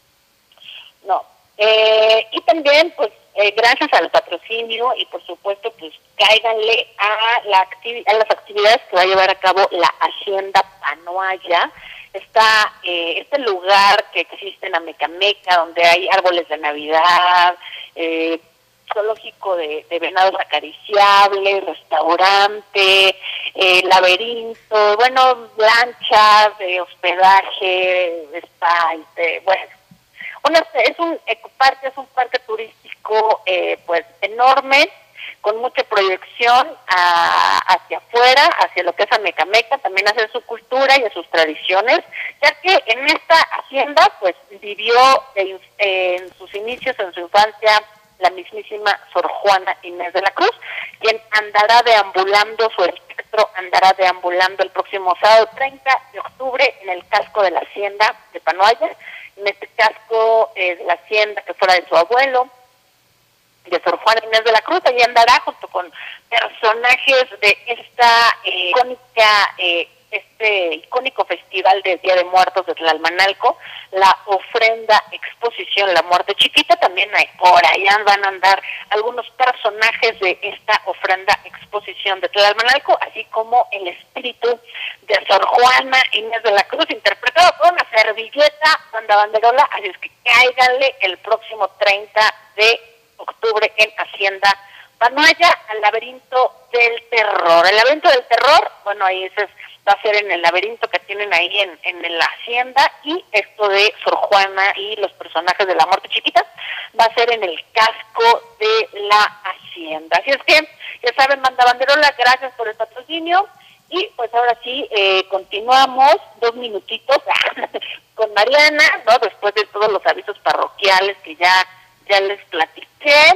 No. Eh, y también, pues, eh, gracias al patrocinio y, por supuesto, pues, cáiganle a, la activi- a las actividades que va a llevar a cabo la Hacienda Panoaya. Está eh, este lugar que existe en Amecameca, donde hay árboles de Navidad, eh, zoológico de, de venados acariciables, restaurante, eh, laberinto, bueno, lanchas de hospedaje, spa, este, bueno. Una, es un ecoparque, es un parque turístico eh, pues enorme, con mucha proyección a, hacia afuera, hacia lo que es Amecameca, también hacia su cultura y a sus tradiciones, ya que en esta hacienda pues vivió en, en sus inicios, en su infancia, la mismísima Sor Juana Inés de la Cruz, quien andará deambulando, su espectro andará deambulando el próximo sábado treinta de octubre en el casco de la hacienda de Panoaya, en este casco eh, de la hacienda que fuera de su abuelo, de Sor Juana Inés de la Cruz. Allí andará junto con personajes de esta eh, icónica, eh, este icónico festival de Día de Muertos de Tlalmanalco, la ofrenda exposición La Muerte Chiquita. También hay, por allá van a andar algunos personajes de esta ofrenda exposición de Tlalmanalco, así como el espíritu de Sor Juana Inés de la Cruz, interpretado por una servilleta, banda banderola. Así es que cáiganle el próximo treinta de octubre en Hacienda Panoaya al laberinto del terror. El laberinto del terror, bueno, ahí ese es, va a ser en el laberinto que tienen ahí en, en la hacienda, y esto de Sor Juana y los personajes de La Muerte Chiquita va a ser en el casco de la hacienda. Así es que, ya saben, banda banderola, gracias por el patrocinio. Y pues ahora sí, eh, continuamos dos minutitos con Mariana, ¿no? Después de todos los avisos parroquiales que ya, ya les platiqué.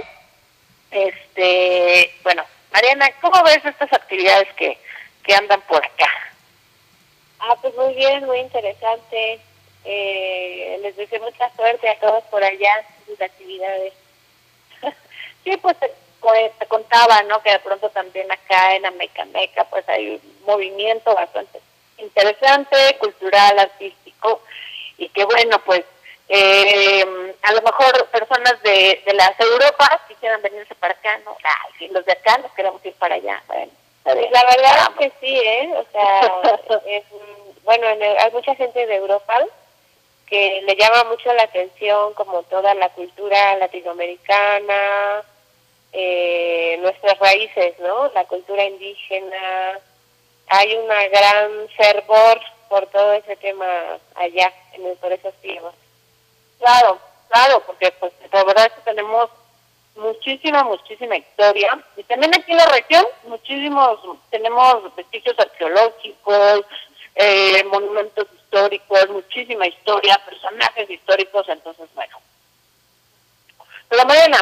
Este, bueno, Mariana, ¿cómo ves estas actividades que, que andan por acá? Ah, pues muy bien, muy interesante. Eh, les deseo mucha suerte a todos por allá en sus actividades. Sí, pues te, pues te contaba, ¿no? Que de pronto también acá en Amecameca pues hay un movimiento bastante interesante, cultural, artístico, y que bueno, pues Eh, a lo mejor personas de, de las Europas quisieran venirse para acá, ¿no? Ay, si los de acá nos queremos ir para allá. Bueno, la verdad es que sí, ¿eh? O sea, es, bueno, en el, hay mucha gente de Europa que le llama mucho la atención como toda la cultura latinoamericana, eh, nuestras raíces, ¿no? La cultura indígena. Hay una gran fervor por todo ese tema allá, en el, por esos tiempos. Claro, claro, porque pues la verdad es que tenemos muchísima, muchísima historia. Y también aquí en la región, muchísimos, tenemos vestigios arqueológicos, eh, monumentos históricos, muchísima historia, personajes históricos, entonces bueno. Pero Mariana,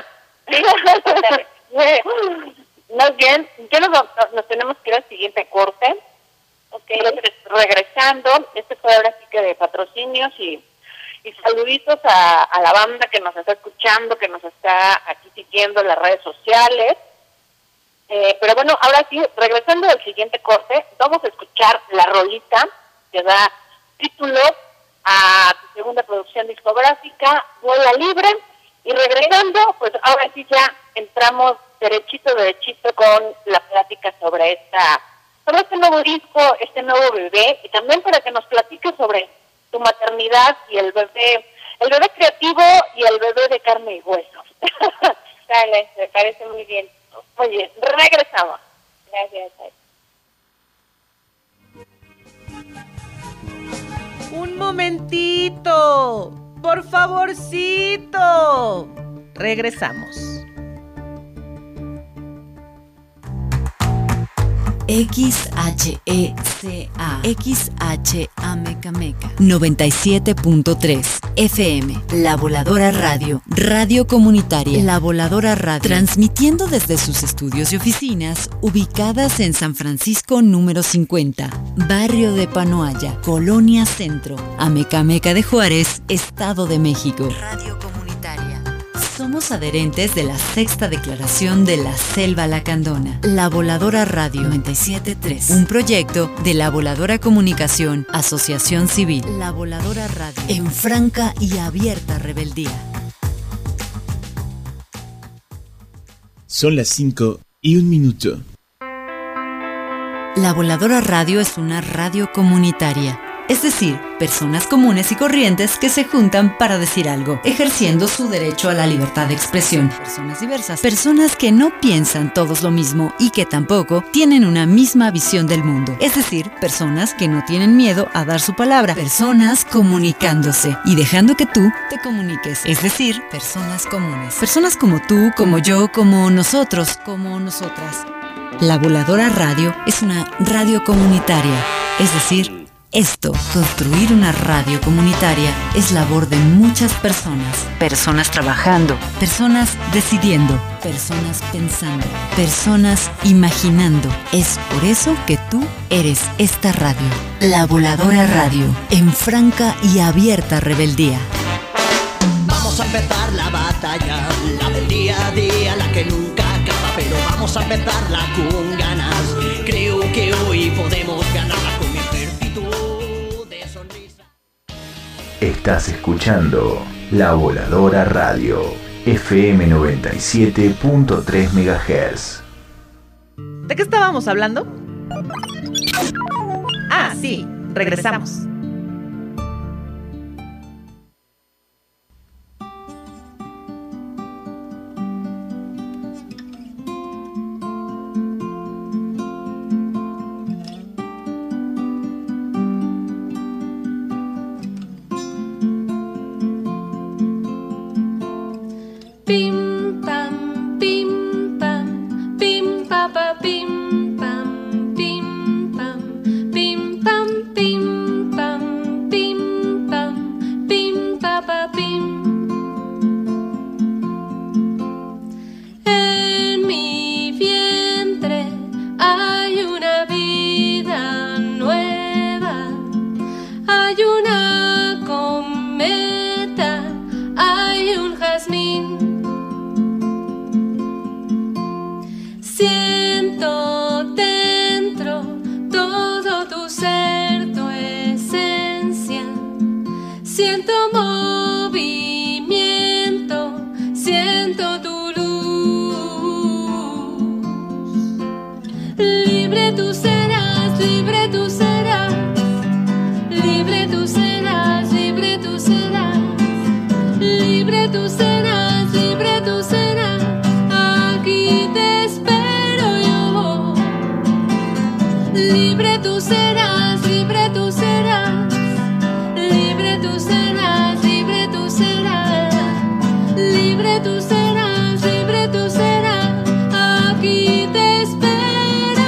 más bien, ya nos, nos tenemos que ir al siguiente corte. Okay. Regresando, este fue ahora sí que de patrocinios y Y saluditos a, a la banda que nos está escuchando, que nos está aquí siguiendo en las redes sociales. Eh, pero bueno, ahora sí, regresando al siguiente corte, vamos a escuchar la rolita que da título a tu segunda producción discográfica, Vuela Libre. Y regresando, pues ahora sí ya entramos derechito, derechito con la plática sobre esta, sobre este nuevo disco, este nuevo bebé, y también para que nos platiques sobre tu maternidad y el bebé, el bebé creativo y el bebé de carne y hueso. Dale, me parece muy bien. Muy bien, regresamos. Gracias. Un momentito, por favorcito. Regresamos. X H E C A X H A Meca Meca noventa y siete punto tres F M. La Voladora Radio, radio comunitaria. La Voladora Radio, transmitiendo desde sus estudios y oficinas ubicadas en San Francisco número cincuenta, barrio de Panoaya, Colonia Centro, Amecameca de Juárez, Estado de México. Radio comunitaria. Somos adherentes de la sexta declaración de la Selva Lacandona. La Voladora Radio noventa y siete punto tres. Un proyecto de La Voladora Comunicación, Asociación Civil. La Voladora Radio. En franca y abierta rebeldía. Son las cinco y un minuto. La Voladora Radio es una radio comunitaria. Es decir, personas comunes y corrientes que se juntan para decir algo, ejerciendo su derecho a la libertad de expresión. Personas diversas, personas que no piensan todos lo mismo y que tampoco tienen una misma visión del mundo. Es decir, personas que no tienen miedo a dar su palabra. Personas comunicándose y dejando que tú te comuniques. Es decir, personas comunes. Personas como tú, como yo, como nosotros, como nosotras. La Voladora Radio es una radio comunitaria, es decir, esto, construir una radio comunitaria, es labor de muchas personas. Personas trabajando, personas decidiendo, personas pensando, personas imaginando. Es por eso que tú eres esta radio. La Voladora Radio, en franca y abierta rebeldía. Vamos a empezar la batalla, la del día a día, la que nunca acaba, pero vamos a empezarla con ganas. Creo que hoy podemos ganarla con mi ejército de sonrisa. Estás escuchando La Voladora Radio, F M noventa y siete punto tres megahertz. ¿De qué estábamos hablando? Ah, sí, regresamos. Pim pam, pim pam, pim papa, pim pam, pim pam, pim pam, pim pam. libre tú serás, libre tú serás, libre tú serás, libre tú serás, libre tú serás, libre tú serás, aquí te espero yo. Libre tú serás, libre tú serás, libre tú serás, libre tú serás, libre tú serás, libre tú serás, aquí te espero.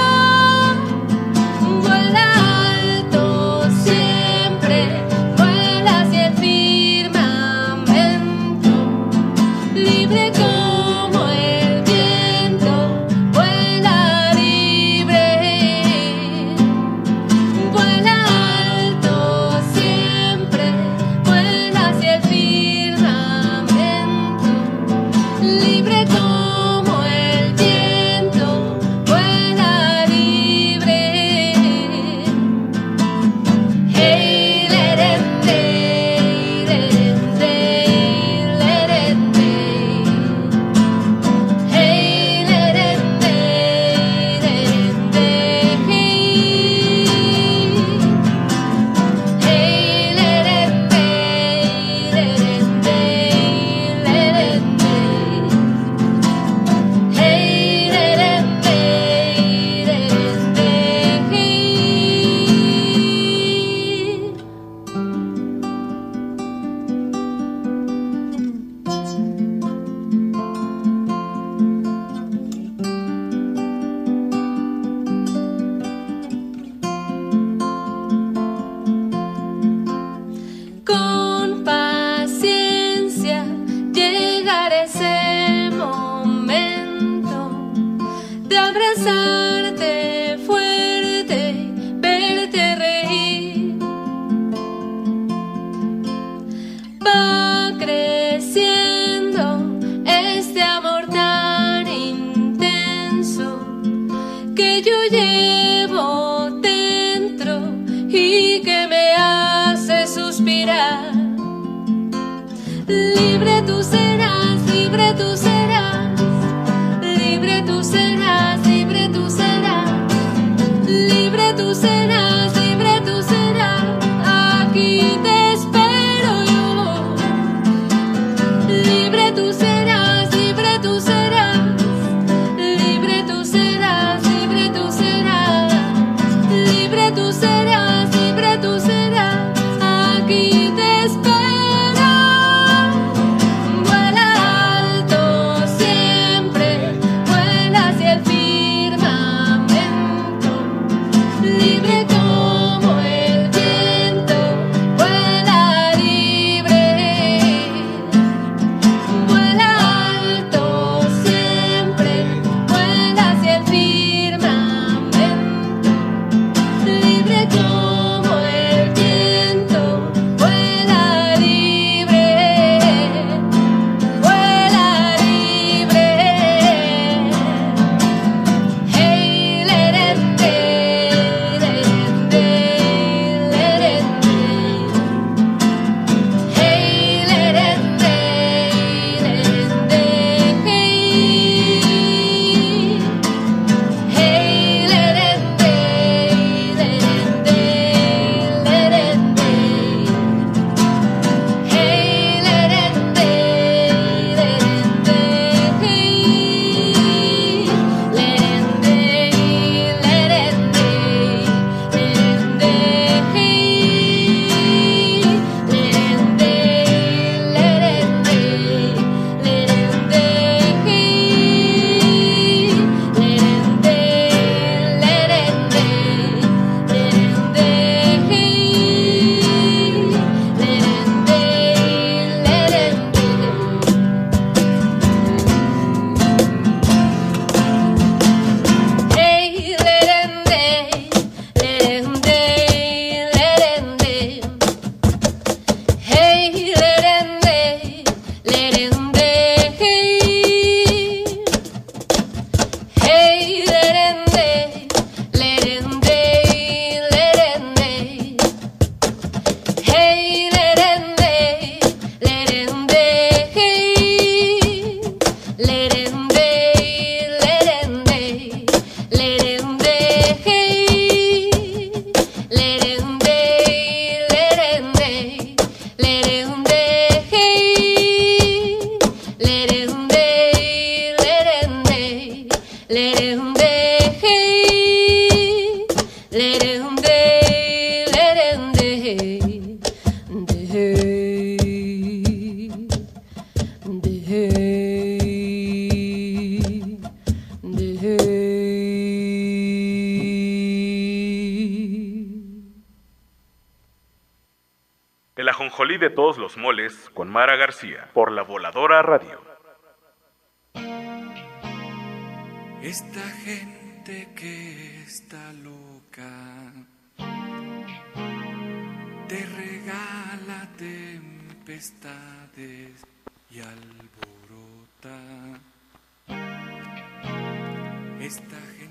Vuela alto siempre, vuela hacia el firmamento, libre como el viento, vuela libre. Vuela alto siempre, vuela hacia el firmamento, libre como el viento, vuela libre. Hey, lerende, lerende, lerende. Hey, lerende, lerende, hey. Hey, lerende, lerende, lerende. Hey, lerende, lerende, hey. Con paciencia llegará ese momento de abrazarte fuerte, verte reír. Va creciendo este amor tan intenso que yo llevo dentro y que me hace suspirar. Libre tú serás, libre tú serás, libre tú serás, libre tú serás, libre tú serás, libre tú serás, aquí te espero yo. Libre tú serás, libre tú serás, libre tú serás, libre tú serás. lerende, lerende, de, de, de. El ajonjolí de todos los moles con Mara García por La Voladora Radio. Esta gente que está loca te regala tempestades y alborota. Esta gente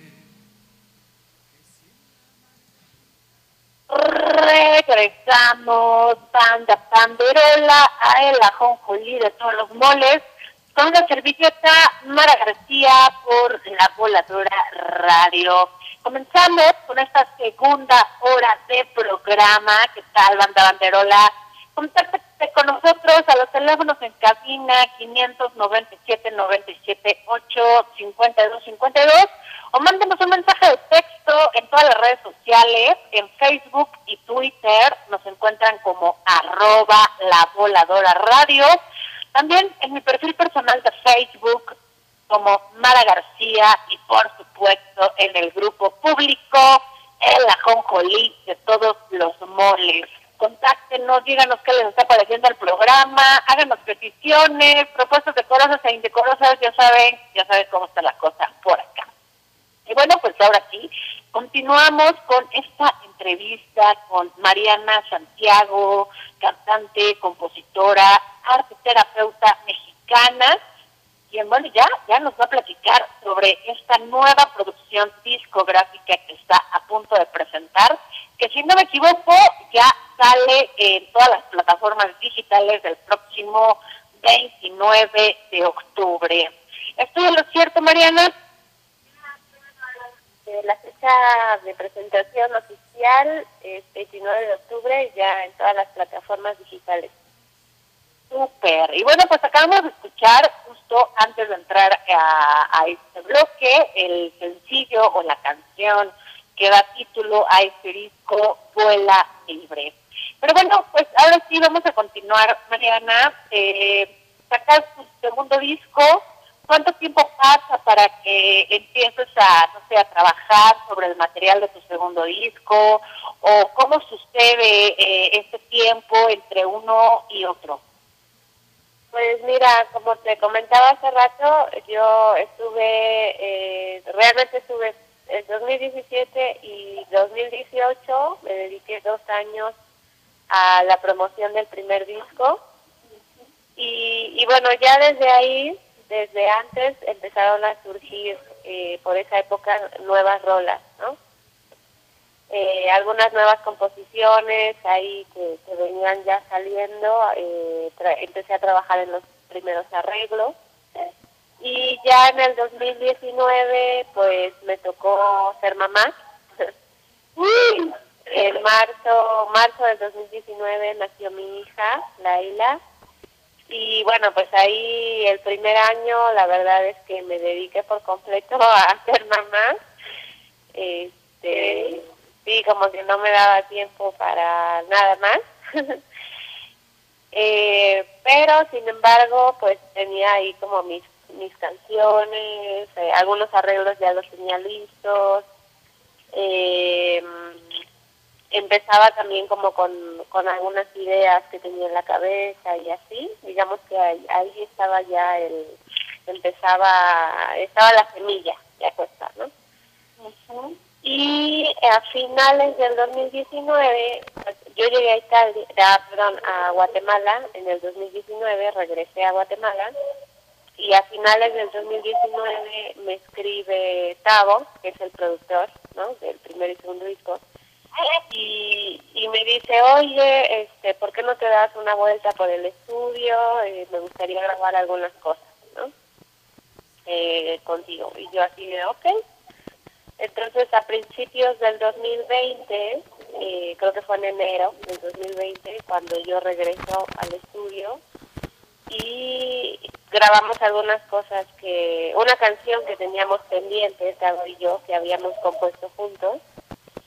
Regresamos, banda panderola, a el ajonjolí de todos los moles, con la servilleta Mara García por La Voladora Radio. Comenzamos con esta segunda hora de programa. ¿Qué tal, banda banderola? Contáctate con nosotros a los teléfonos en cabina quinientos noventa y siete, noventa y siete, ocho, cincuenta y dos, cincuenta y dos, o mándenos un mensaje de texto en todas las redes sociales, en Facebook y Twitter, nos encuentran como arroba La Voladora Radio. También en mi perfil personal de Facebook como Mara García, y por supuesto en el grupo público El Ajonjolí de todos los moles. Contáctenos, díganos qué les está pareciendo el programa, háganos peticiones, propuestas decorosas e indecorosas, ya saben, ya saben cómo está la cosa por acá. Y bueno, pues ahora sí, continuamos con esta entrevista con Mariana Santiago, cantante, compositora, arteterapeuta mexicana, quien bueno ya, ya nos va a platicar sobre esta nueva producción discográfica que está a punto de presentar, que si no me equivoco ya sale en todas las plataformas digitales del próximo veintinueve de octubre. ¿Estoy en lo cierto, Mariana? La fecha de presentación oficial es veintinueve de octubre, ya en todas las plataformas digitales. Súper. Y bueno, pues acabamos de escuchar justo antes de entrar a, a este bloque el sencillo o la canción que da título a este disco, Vuela Libre. Pero bueno, pues ahora sí vamos a continuar, Mariana. Eh, sacas tu segundo disco. ¿Cuánto tiempo pasa para que empieces a, no sé, a trabajar sobre el material de tu segundo disco? ¿O cómo sucede eh, este tiempo entre uno y otro? Pues mira, como te comentaba hace rato, yo estuve, eh, realmente estuve en dos mil diecisiete y dos mil dieciocho, me dediqué dos años a la promoción del primer disco. Y, y bueno, ya desde ahí, desde antes, empezaron a surgir eh, por esa época nuevas rolas, ¿no? Eh, algunas nuevas composiciones ahí que, que venían ya saliendo, eh, tra- empecé a trabajar en los primeros arreglos, y ya en el dos mil diecinueve pues me tocó ser mamá. En marzo, marzo del dos mil diecinueve nació mi hija, Laila, y bueno, pues ahí el primer año la verdad es que me dediqué por completo a ser mamá. Este... Sí, como que no me daba tiempo para nada más. eh, pero, sin embargo, pues tenía ahí como mis mis canciones, eh, algunos arreglos ya los tenía listos. Eh, empezaba también como con, con algunas ideas que tenía en la cabeza y así. Digamos que ahí, ahí estaba ya el... Empezaba... Estaba la semilla ya puesta, ¿no? Uh-huh. Y a finales del dos mil diecinueve, pues, yo llegué a Italia, ah, perdón, a Guatemala en el dos mil diecinueve, regresé a Guatemala, y a finales del dos mil diecinueve me escribe Tavo, que es el productor, ¿no?, del primer y segundo disco, y, y me dice, oye, este, ¿por qué no te das una vuelta por el estudio? Eh, me gustaría grabar algunas cosas, ¿no?, eh, contigo. Y yo así de, ok. Entonces, a principios del dos mil veinte, eh, creo que fue en enero del dos mil veinte, cuando yo regreso al estudio y grabamos algunas cosas que... Una canción que teníamos pendiente, Tavo y yo, que habíamos compuesto juntos,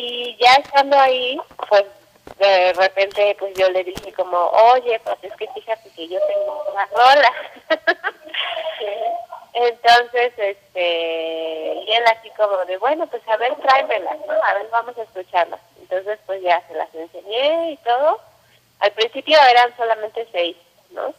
Y ya estando ahí, pues de repente pues yo le dije como, oye, pues es que fíjate que yo tengo una rola. Entonces, este, y él así como de, bueno, pues a ver, tráemela, ¿no? A ver, vamos a escucharla. Entonces, pues ya se las enseñé y todo. Al principio eran solamente seis, ¿no?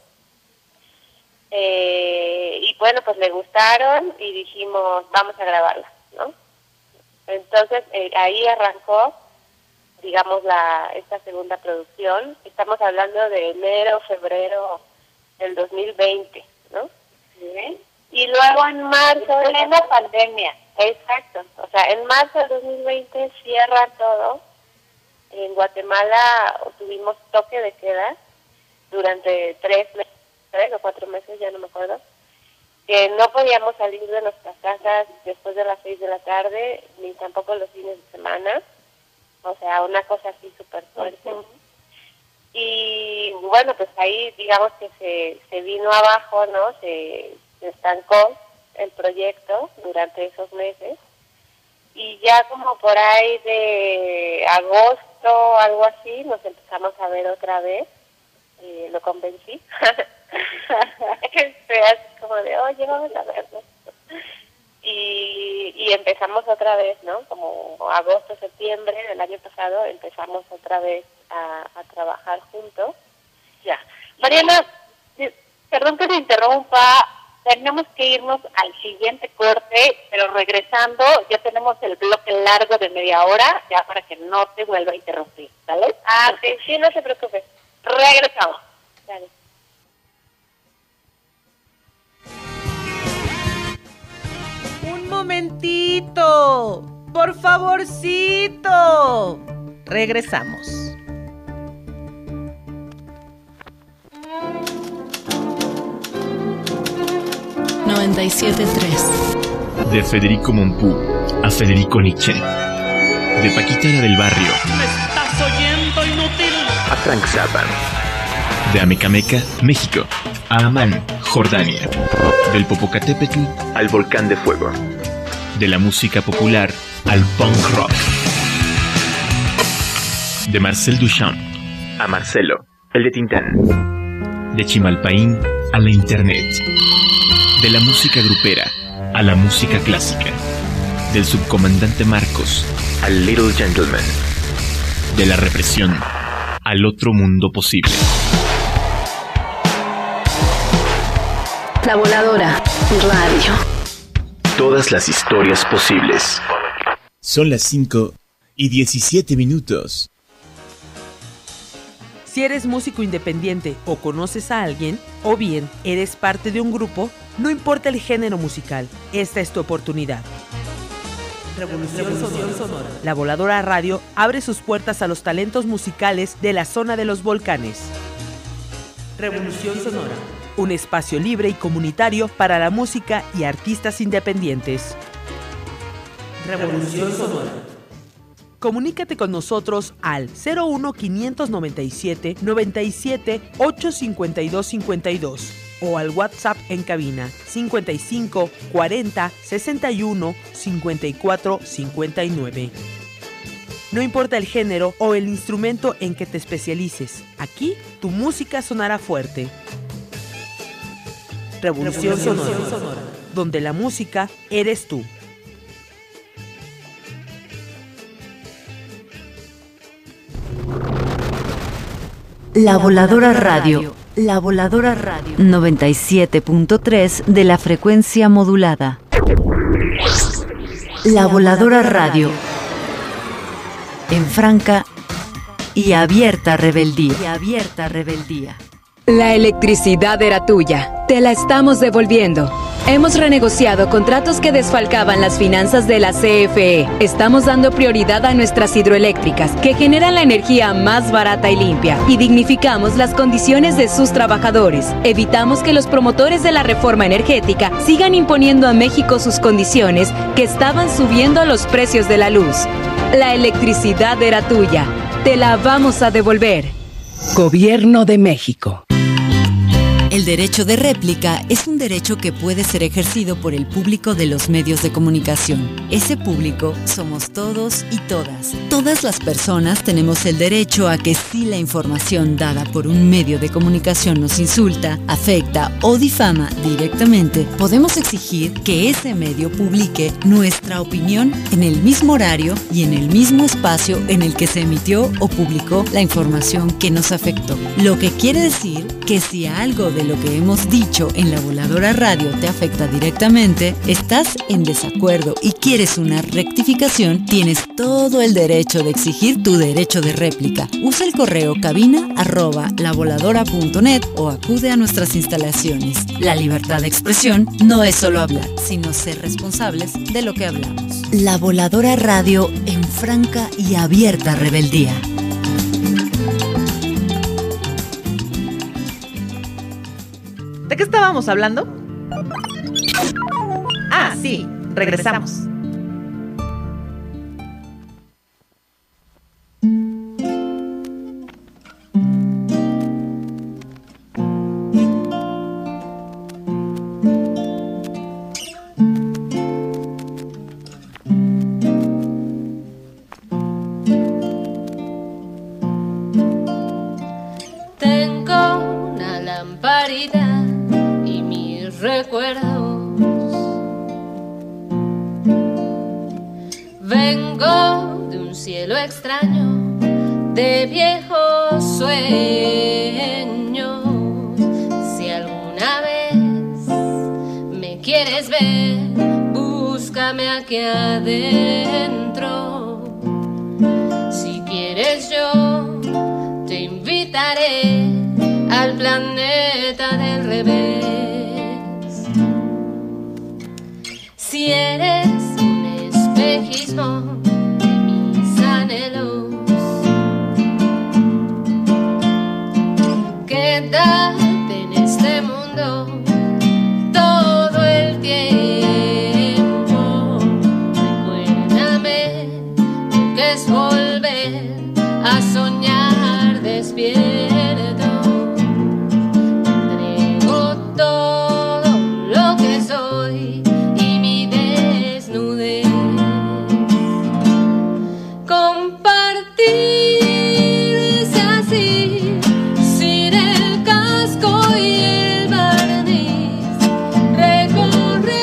Eh, y bueno, pues le gustaron y dijimos, vamos a grabarla, ¿no? Entonces, eh, ahí arrancó, digamos, la esta segunda producción. Estamos hablando de enero, febrero del dos mil veinte, ¿no? ¿Sí? Y luego en marzo de la pandemia. Exacto. O sea, en marzo del dos mil veinte cierra todo. En Guatemala tuvimos toque de queda durante tres meses, tres o cuatro meses, ya no me acuerdo. Que no podíamos salir de nuestras casas después de las seis de la tarde, ni tampoco los fines de semana. O sea, una cosa así súper fuerte. Uh-huh. Y bueno, pues ahí digamos que se, se vino abajo, ¿no? Se, se estancó el proyecto durante esos meses. Y ya como por ahí de agosto, algo así, nos empezamos a ver otra vez. Eh, lo convencí. Este, así como de, oye, vamos a vernos. Y, y empezamos otra vez, ¿no? Como agosto, septiembre del año pasado, empezamos otra vez a, a trabajar juntos. Ya. Mariana, perdón que te interrumpa, tenemos que irnos al siguiente corte, pero regresando ya tenemos el bloque largo de media hora, ya para que no te vuelva a interrumpir, ¿vale? Ah, sí, sí, no se preocupe. Regresamos. Dale. Un momentito, por favorcito. Regresamos. noventa y siete punto tres. De Federico Mompou a Federico Nietzsche. De Paquita la del Barrio. ¿Me estás oyendo, inútil? A Frank Zappa. De Amecameca, México, a Amán, Jordania. Del Popocatépetl al Volcán de Fuego. De la música popular al punk rock. De Marcel Duchamp a Marcelo, el de Tintán. De Chimalpaín a la internet. De la música grupera a la música clásica. Del subcomandante Marcos al Little Gentleman. De la represión al otro mundo posible. La Voladora Radio. Todas las historias posibles. Son las cinco y diecisiete minutos. Si eres músico independiente o conoces a alguien, o bien eres parte de un grupo, no importa el género musical, esta es tu oportunidad. Revolución Sonora. La Voladora Radio abre sus puertas a los talentos musicales de la zona de los volcanes. Revolución Sonora. Un espacio libre y comunitario para la música y artistas independientes. Revolución Sonora. Comunícate con nosotros al cero uno quinientos noventa y siete noventa y siete ocho cincuenta y dos cincuenta y dos o al WhatsApp en cabina cincuenta y cinco cuarenta sesenta y uno cincuenta y cuatro cincuenta y nueve. No importa el género o el instrumento en que te especialices, aquí tu música sonará fuerte. Revolución, Revolución Sonora, Sonora, donde la música eres tú. La Voladora Radio. La Voladora Radio. noventa y siete punto tres de la frecuencia modulada. La Voladora Radio. En franca y abierta rebeldía. Y abierta rebeldía. La electricidad era tuya. Te la estamos devolviendo. Hemos renegociado contratos que desfalcaban las finanzas de la C F E. Estamos dando prioridad a nuestras hidroeléctricas, que generan la energía más barata y limpia, y dignificamos las condiciones de sus trabajadores. Evitamos que los promotores de la reforma energética sigan imponiendo a México sus condiciones que estaban subiendo los precios de la luz. La electricidad era tuya. Te la vamos a devolver. Gobierno de México. El derecho de réplica es un derecho que puede ser ejercido por el público de los medios de comunicación. Ese público somos todos y todas. Todas las personas tenemos el derecho a que si la información dada por un medio de comunicación nos insulta, afecta o difama directamente, podemos exigir que ese medio publique nuestra opinión en el mismo horario y en el mismo espacio en el que se emitió o publicó la información que nos afectó. Lo que quiere decir que si algo de lo que hemos dicho en La Voladora Radio te afecta directamente, estás en desacuerdo y quieres una rectificación, tienes todo el derecho de exigir tu derecho de réplica. Usa el correo cabina arroba lavoladora punto net o acude a nuestras instalaciones. La libertad de expresión no es solo hablar, sino ser responsables de lo que hablamos. La Voladora Radio en franca y abierta rebeldía. ¿De qué estábamos hablando? Ah, sí, regresamos. Tengo una lamparita recuerdos. Vengo de un cielo extraño, de viejos sueños. Si alguna vez me quieres ver, búscame aquí adentro. Si quieres yo te invitaré al planeta del revés. Si eres un espejismo de mis anhelos, quédate en este mundo todo el tiempo. Recuérdame lo que es volver a soñar despierto. Entrego todo lo que soy. Compartirse así, sin el casco y el barniz, recorrer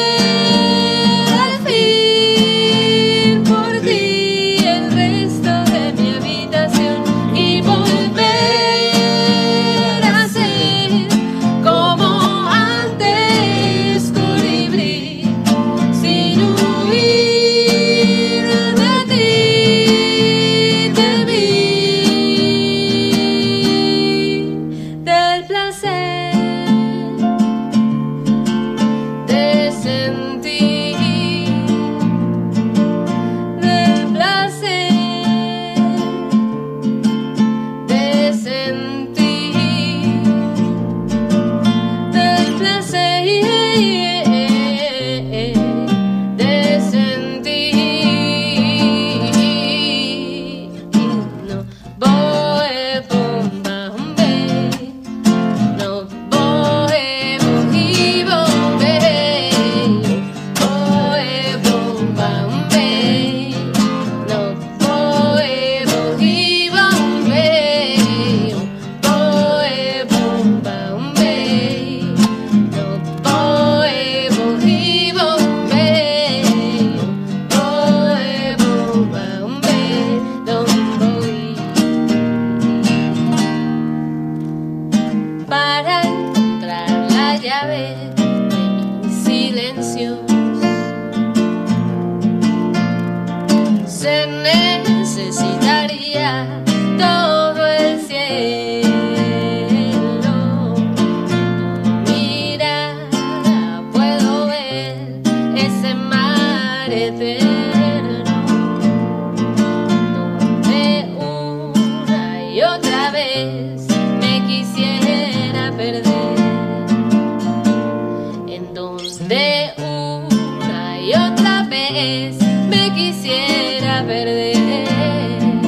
al fin por ti el resto de mi habitación y volver a ser como antes, colibrí, sin huir de ti.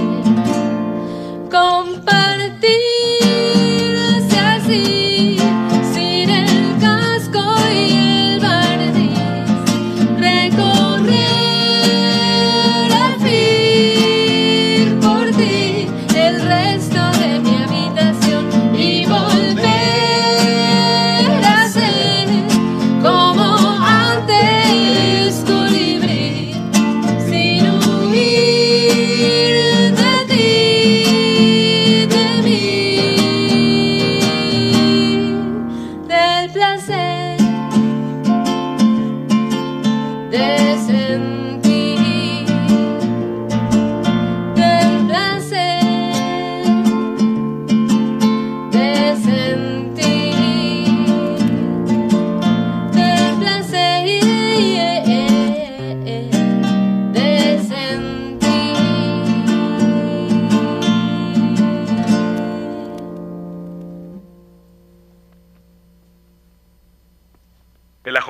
Compartirse así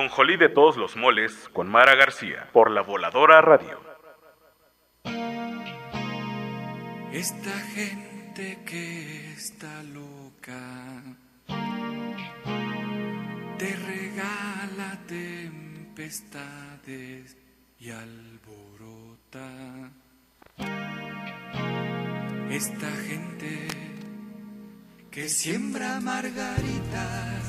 ajonjolí de todos los moles con Mara García por La Voladora Radio. Esta gente que está loca te regala tempestades y alborota. Esta gente que siembra margaritas.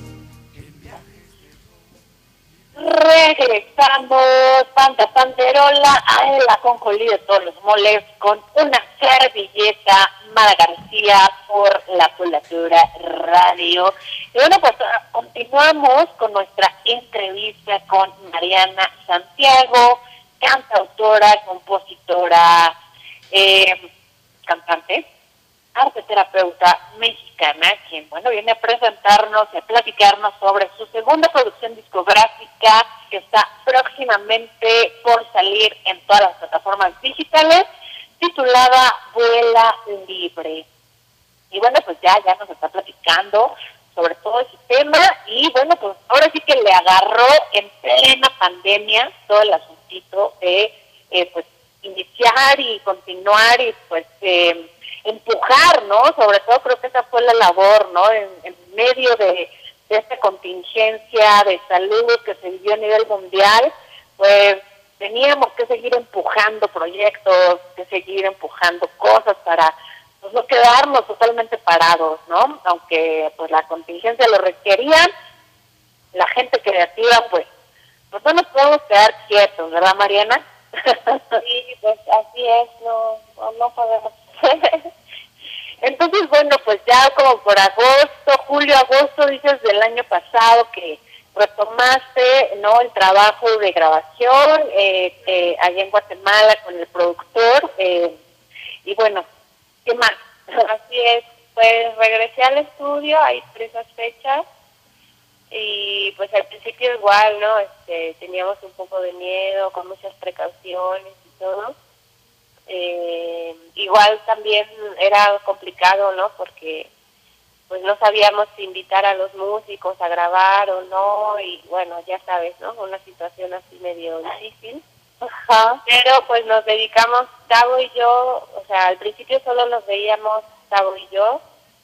Regresamos, Panta Panterola, a el ajonjolí de todos los moles con una servilleta, Mara García por La Voladora Radio. Y bueno, pues continuamos con nuestra entrevista con Mariana Santiago, cantautora, compositora, eh, cantante, arte terapeuta mexicana, quien, bueno, viene a presentarnos, a platicarnos sobre su segunda producción discográfica que está próximamente por salir en todas las plataformas digitales, titulada Vuela Libre. Y bueno, pues ya, ya nos está platicando sobre todo ese tema y bueno, pues ahora sí que le agarró en plena pandemia todo el asuntito de, eh, pues, iniciar y continuar y pues eh, empujar, ¿no? Sobre todo creo que esa fue la labor, ¿no? En, en medio de, de esta contingencia de salud que se vivió a nivel mundial, pues teníamos que seguir empujando proyectos, que seguir empujando cosas para pues no quedarnos totalmente parados, ¿no? Aunque pues la contingencia lo requería, la gente creativa pues, pues no nos podemos quedar quietos, ¿verdad, Mariana? Sí, pues así es, no, no, no podemos. Entonces, bueno, pues ya como por agosto, julio, agosto, dices del año pasado que retomaste, ¿no? El trabajo de grabación eh, eh, allá en Guatemala con el productor eh, y bueno, ¿qué más? Así es, pues regresé al estudio, ahí por esas fechas y pues al principio igual, ¿no? Este, teníamos un poco de miedo, con muchas precauciones y todo. Eh, igual también era complicado, ¿no? Porque pues no sabíamos si invitar a los músicos a grabar o no y bueno, ya sabes, ¿no? Una situación así medio difícil. Ajá. Pero pues nos dedicamos, Tavo y yo, o sea, al principio solo nos veíamos Tavo y yo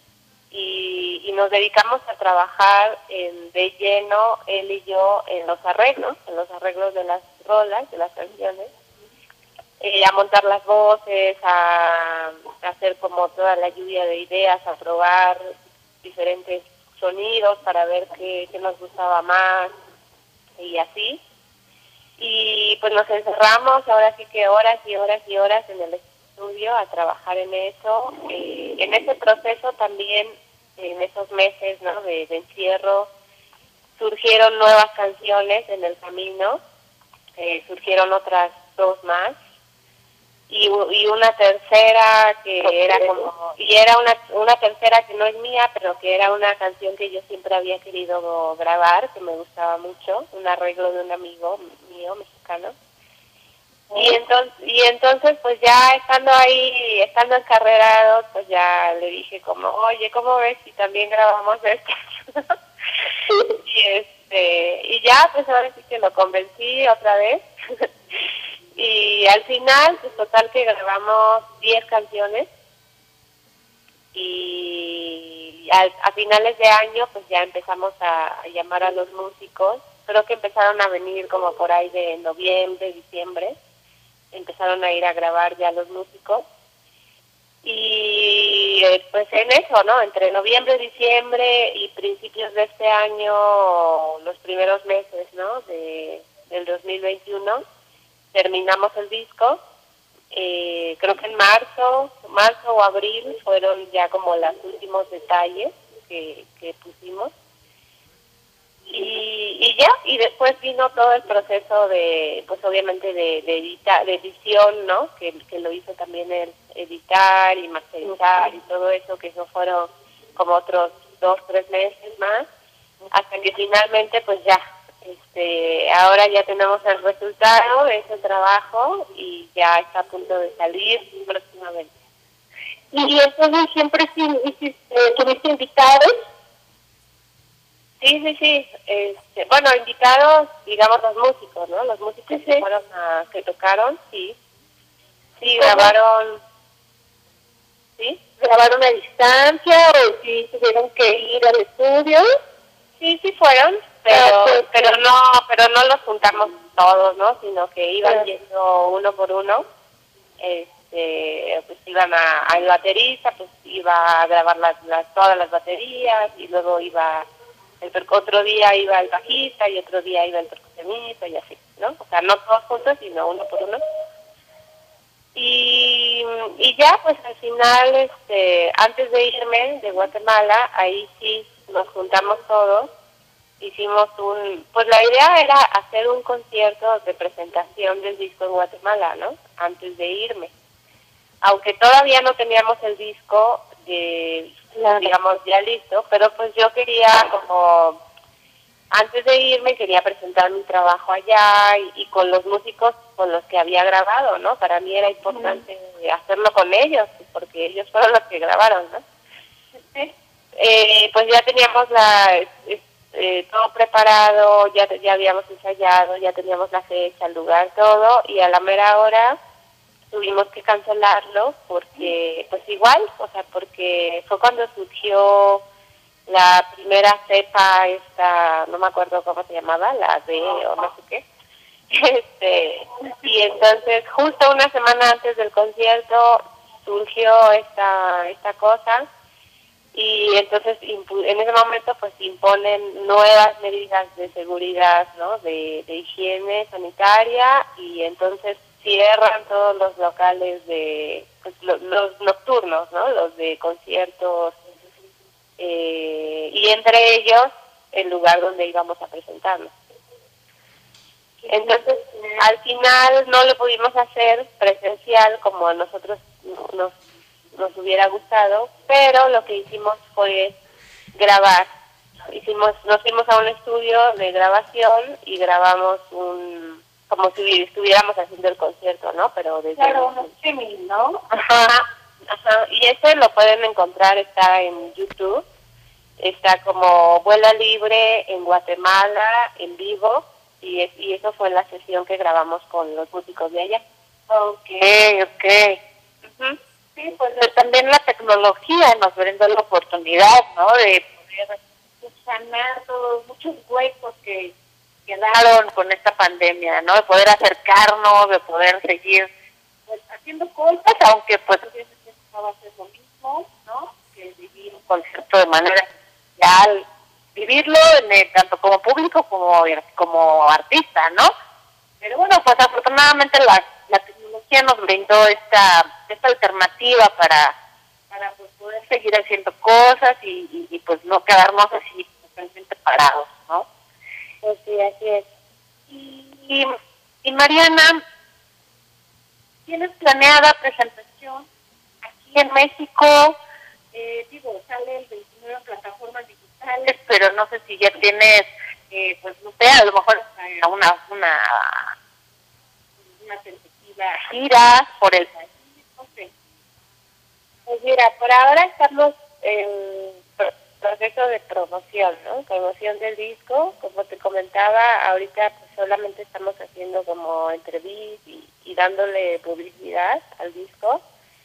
y, y nos dedicamos a trabajar en, de lleno, él y yo, en los arreglos, en los arreglos de las rolas, de las canciones. Eh, a montar las voces, a, a hacer como toda la lluvia de ideas, a probar diferentes sonidos para ver qué, qué nos gustaba más y así. Y pues nos encerramos ahora sí que horas y horas y horas en el estudio a trabajar en eso. Eh, en ese proceso también, en esos meses, ¿no? de, de encierro, surgieron nuevas canciones en el camino, eh, surgieron otras dos más. Y, y una tercera que era como y era una una tercera que no es mía, pero que era una canción que yo siempre había querido grabar, que me gustaba mucho, un arreglo de un amigo mío mexicano. Y entonces y entonces pues ya estando ahí, estando encarrerados, pues ya le dije como, "Oye, ¿cómo ves si también grabamos esto?" y este y ya pues ahora sí que lo convencí otra vez. Y al final, pues total que grabamos diez canciones y a, a finales de año pues ya empezamos a, a llamar a los músicos. Creo que empezaron a venir como por ahí de noviembre, diciembre, empezaron a ir a grabar ya los músicos. Y eh, pues en eso, ¿no? Entre noviembre, diciembre y principios de este año, los primeros meses, ¿no? De, del dos mil veintiuno. Terminamos el disco, eh, creo que en marzo, marzo o abril fueron ya como los últimos detalles que, que pusimos. Y, y ya, y después vino todo el proceso de, pues obviamente de, de, edita, de edición, ¿no? Que, que lo hizo también el editar y masterizar y todo eso, que eso fueron como otros dos, tres meses más, hasta que finalmente pues ya, Este, ahora ya tenemos el resultado de ese trabajo y ya está a punto de salir próximamente. ¿Y entonces siempre hiciste, tuviste invitados? Sí, sí, sí. Este, bueno, invitados, digamos, los músicos, ¿no? Los músicos sí, sí. que fueron a, que tocaron, sí. Sí, grabaron, ¿sí? ¿Grabaron a distancia o sí tuvieron que ir al estudio? Sí, sí fueron, pero ah, pues, pero no pero no los juntamos todos, ¿no? Sino que iban ah. yendo uno por uno. Este, pues iban a, al baterista, pues iba a grabar las, las todas las baterías y luego iba el otro día iba el bajista y otro día iba el percusionista y así, ¿no? O sea, no todos juntos, sino uno por uno. Y, y ya, pues al final, este, antes de irme de Guatemala, ahí sí nos juntamos todos, hicimos un, pues la idea era hacer un concierto de presentación del disco en Guatemala, ¿no? Antes de irme. Aunque todavía no teníamos el disco, de, digamos, ya listo, pero pues yo quería como, antes de irme quería presentar mi trabajo allá y, y con los músicos con los que había grabado, ¿no? Para mí era importante uh-huh. hacerlo con ellos, porque ellos fueron los que grabaron, ¿no? Sí. Eh, pues ya teníamos la eh, todo preparado, ya, ya habíamos ensayado, ya teníamos la fecha, el lugar, todo, y a la mera hora tuvimos que cancelarlo porque, pues igual, o sea, porque fue cuando surgió la primera cepa, esta, no me acuerdo cómo se llamaba, la B o no sé qué, este, y entonces justo una semana antes del concierto surgió esta, esta cosa, y entonces en ese momento pues imponen nuevas medidas de seguridad, ¿no? De, de higiene sanitaria, y entonces cierran todos los locales de pues, los, los nocturnos, ¿no? Los de conciertos, eh, y entre ellos el lugar donde íbamos a presentarnos. Entonces al final no lo pudimos hacer presencial como a nosotros nos nos hubiera gustado, pero lo que hicimos fue grabar. Hicimos, nos fuimos a un estudio de grabación y grabamos un, como si estuviéramos haciendo el concierto, ¿no? Pero desde claro, un streaming, ¿no? Ajá, ajá. Y ese lo pueden encontrar, está en YouTube, está como Vuela Libre en Guatemala, en vivo, y, es, y eso fue la sesión que grabamos con los músicos de allá. Okay, okay. Uh-huh. Sí, pues también la tecnología nos brinda la oportunidad, ¿no? De poder sanar todos muchos huecos que quedaron con esta pandemia, ¿no? De poder acercarnos, de poder seguir pues, haciendo cosas, aunque pues no va a ser lo mismo, ¿no? Que vivir un concierto de manera social, vivirlo en el, tanto como público como como artista, ¿no? Pero bueno, pues afortunadamente la la tecnología nos brindó esta esta alternativa para para pues, poder seguir haciendo cosas y, y, y pues no quedarnos así totalmente parados, ¿no? Pues sí, así es. Y, y Mariana, ¿tienes planeada presentación aquí en México? Eh, digo, sale el veintinueve en plataformas digitales, pero no sé si ya tienes, eh, pues no sé, a lo mejor una una una tentativa gira por el país, no sé. Pues mira, por ahora estamos en proceso de promoción, ¿no? Promoción del disco, como te comentaba, ahorita pues solamente estamos haciendo como entrevistas y, y dándole publicidad al disco.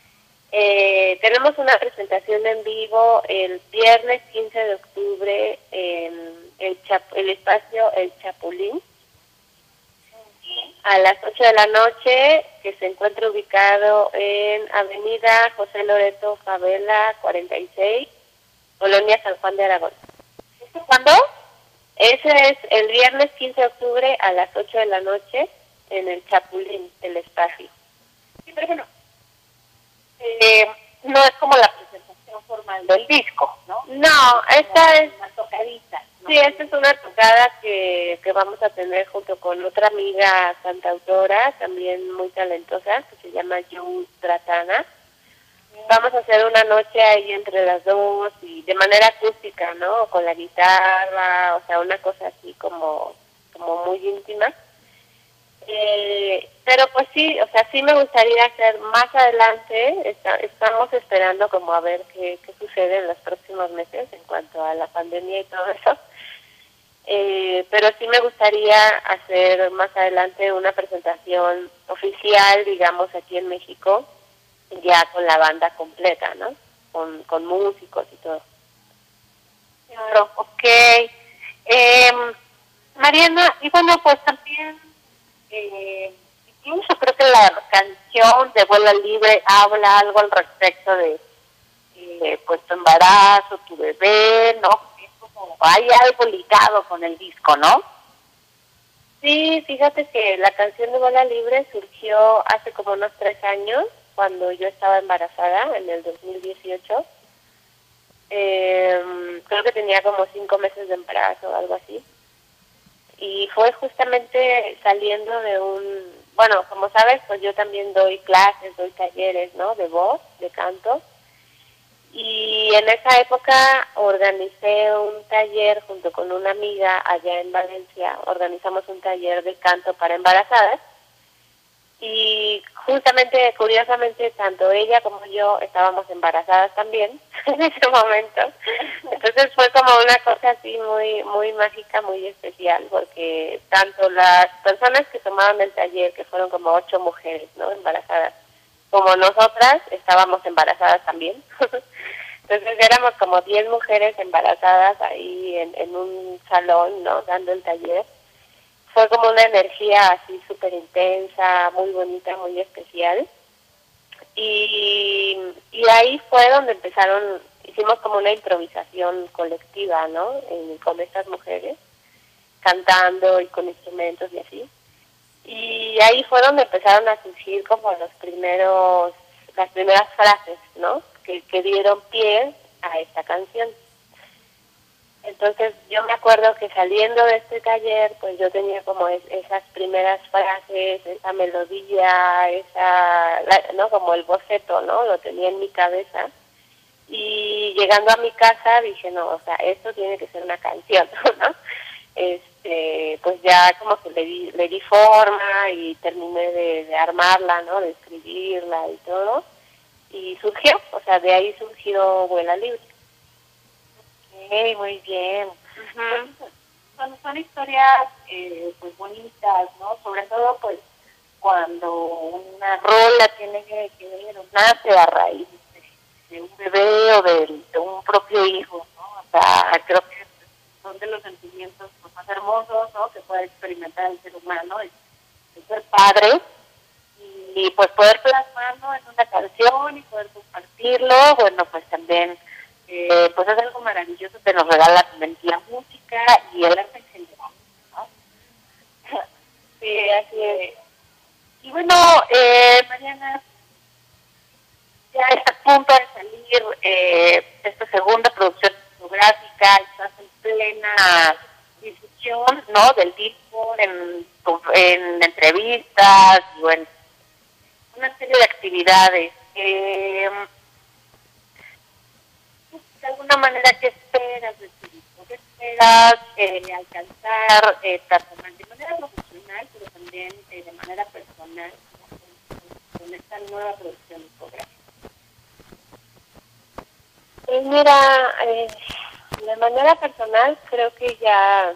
Eh, tenemos una presentación en vivo el viernes quince de octubre en el, Chap- el espacio El Chapulín, a las ocho de la noche, que se encuentra ubicado en Avenida José Loreto Favela cuarenta y seis, Colonia San Juan de Aragón. ¿Esto cuándo? Ese es el viernes quince de octubre a las ocho de la noche en el Chapulín, el espacio. Sí, pero bueno, eh, no es como la presentación formal del disco, ¿no? No, esta es una tocadita. ¿no? Sí, esta es una tocada que, que vamos a tener junto con otra amiga cantautora, también muy talentosa, que se llama Yu Tratana. Vamos a hacer una noche ahí entre las dos y de manera acústica, ¿no? Con la guitarra, o sea, una cosa así como, como muy íntima. Eh, pero pues sí, o sea, sí me gustaría hacer más adelante, está, estamos esperando como a ver qué, qué sucede en los próximos meses en cuanto a la pandemia y todo eso. Eh, pero sí me gustaría hacer más adelante una presentación oficial, digamos, aquí en México, ya con la banda completa, ¿no? Con, con músicos y todo. Claro, ok. Eh, Mariana, y bueno, pues también, eh, incluso creo que la canción de Vuela Libre habla algo al respecto de, eh, pues, tu embarazo, tu bebé, ¿no? Hay algo ligado con el disco, ¿no? Sí, fíjate que la canción de Bola Libre surgió hace como unos tres años, cuando yo estaba embarazada, en el dos mil dieciocho. Eh, creo que tenía como cinco meses de embarazo o algo así. Y fue justamente saliendo de un... Bueno, como sabes, pues yo también doy clases, doy talleres, ¿no? De voz, de canto. Y en esa época organicé un taller junto con una amiga allá en Valencia. Organizamos un taller de canto para embarazadas. Y justamente, curiosamente, tanto ella como yo estábamos embarazadas también en ese momento. Entonces fue como una cosa así muy muy mágica, muy especial, porque tanto las personas que tomaron el taller, que fueron como ocho mujeres, ¿no? Embarazadas, como nosotras estábamos embarazadas también. Entonces éramos como diez mujeres embarazadas ahí en, en un salón, ¿no? Dando el taller. Fue como una energía así súper intensa, muy bonita, muy especial. Y, y ahí fue donde empezaron, hicimos como una improvisación colectiva, ¿no? En, con estas mujeres, cantando y con instrumentos y así. Y ahí fue donde empezaron a surgir como los primeros, las primeras frases, ¿no? Que, que dieron pie a esta canción. Entonces yo me acuerdo que saliendo de este taller, pues yo tenía como es, esas primeras frases, esa melodía, esa, la, ¿no? Como el boceto, ¿no? Lo tenía en mi cabeza. Y llegando a mi casa dije, no, o sea, esto tiene que ser una canción, ¿no? Este, pues ya como que le di, le di forma y terminé de, de armarla, ¿no? De escribirla y todo. Y surgió, o sea, de ahí surgió Vuela Libre. Okay, muy bien. Uh-huh. Son, son historias eh, pues bonitas, ¿no? Sobre todo pues cuando una rola tiene que, que ver o nace a raíz de, de un bebé o de, de un propio hijo, ¿no? O sea, creo que son de los sentimientos pues, más hermosos, ¿no? Que puede experimentar el ser humano, el, el ser padre, y, y pues poder plasmarlo en una canción y poder compartirlo, bueno, pues también Eh, pues es algo maravilloso que nos regala la música y el arte en general, ¿no? Sí, así es. Y bueno, eh, Mariana, ya está a punto de salir eh, esta segunda producción discográfica, estás en plena difusión, ¿no? Del disco, en, en entrevistas, y bueno, una serie de actividades. Eh, de alguna manera, ¿qué esperas de tu disco? ¿Qué esperas eh, alcanzar, eh, tanto de manera profesional, pero también eh, de manera personal, con, con esta nueva producción discográfica? Pues mira, eh, de manera personal creo que ya,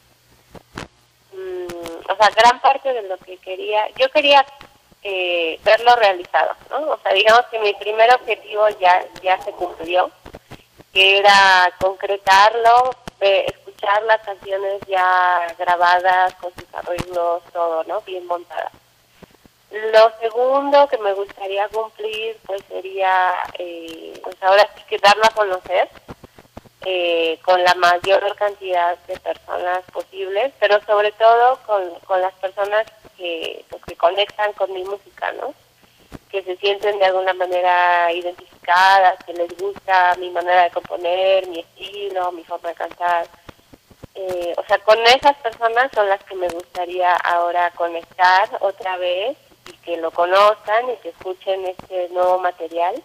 mmm, o sea, gran parte de lo que quería, yo quería eh, verlo realizado, ¿no? O sea, digamos que mi primer objetivo ya, ya se cumplió, que era concretarlo, eh, escuchar las canciones ya grabadas, con sus arreglos, todo, ¿no? Bien montadas. Lo segundo que me gustaría cumplir, pues sería, eh, pues ahora sí que darlo a conocer eh, con la mayor cantidad de personas posibles, pero sobre todo con, con las personas que, pues, que conectan con mi música, ¿no? Que se sienten de alguna manera identificadas, que les gusta mi manera de componer, mi estilo, mi forma de cantar. Eh, o sea, con esas personas son las que me gustaría ahora conectar otra vez y que lo conozcan y que escuchen este nuevo material.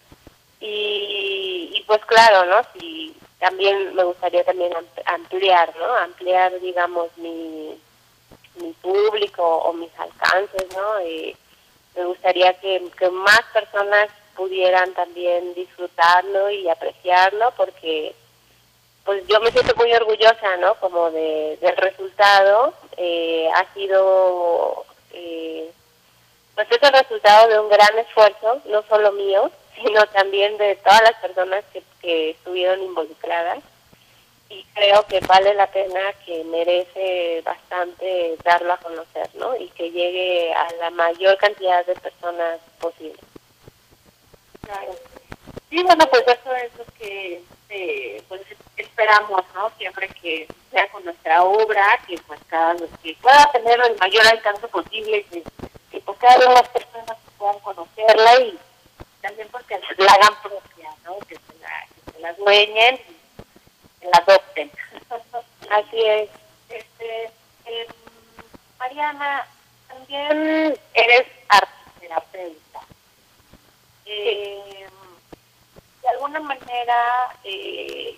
Y, y pues claro, ¿no? Sí, también me gustaría también ampliar, ¿no? Ampliar, digamos, mi, mi público o mis alcances, ¿no? Y, me gustaría que, que más personas pudieran también disfrutarlo y apreciarlo, porque pues yo me siento muy orgullosa, ¿no? Como de, del resultado. Eh, ha sido, eh, pues es el resultado de un gran esfuerzo, no solo mío, sino también de todas las personas que, que estuvieron involucradas. Y creo que vale la pena, que merece bastante darlo a conocer, ¿no? Y que llegue a la mayor cantidad de personas posible. Claro. Sí, bueno, pues eso es lo que eh, pues esperamos, ¿no? Siempre que sea con nuestra obra, que pues cada vez que pueda tener el mayor alcance posible, que, que pues cada vez más personas puedan conocerla y también pues que la hagan propia, ¿no? Que se la, que se la dueñen y que la adopten. Así es. Este, eh, Mariana, también eres arteterapeuta. Eh, de alguna manera, eh,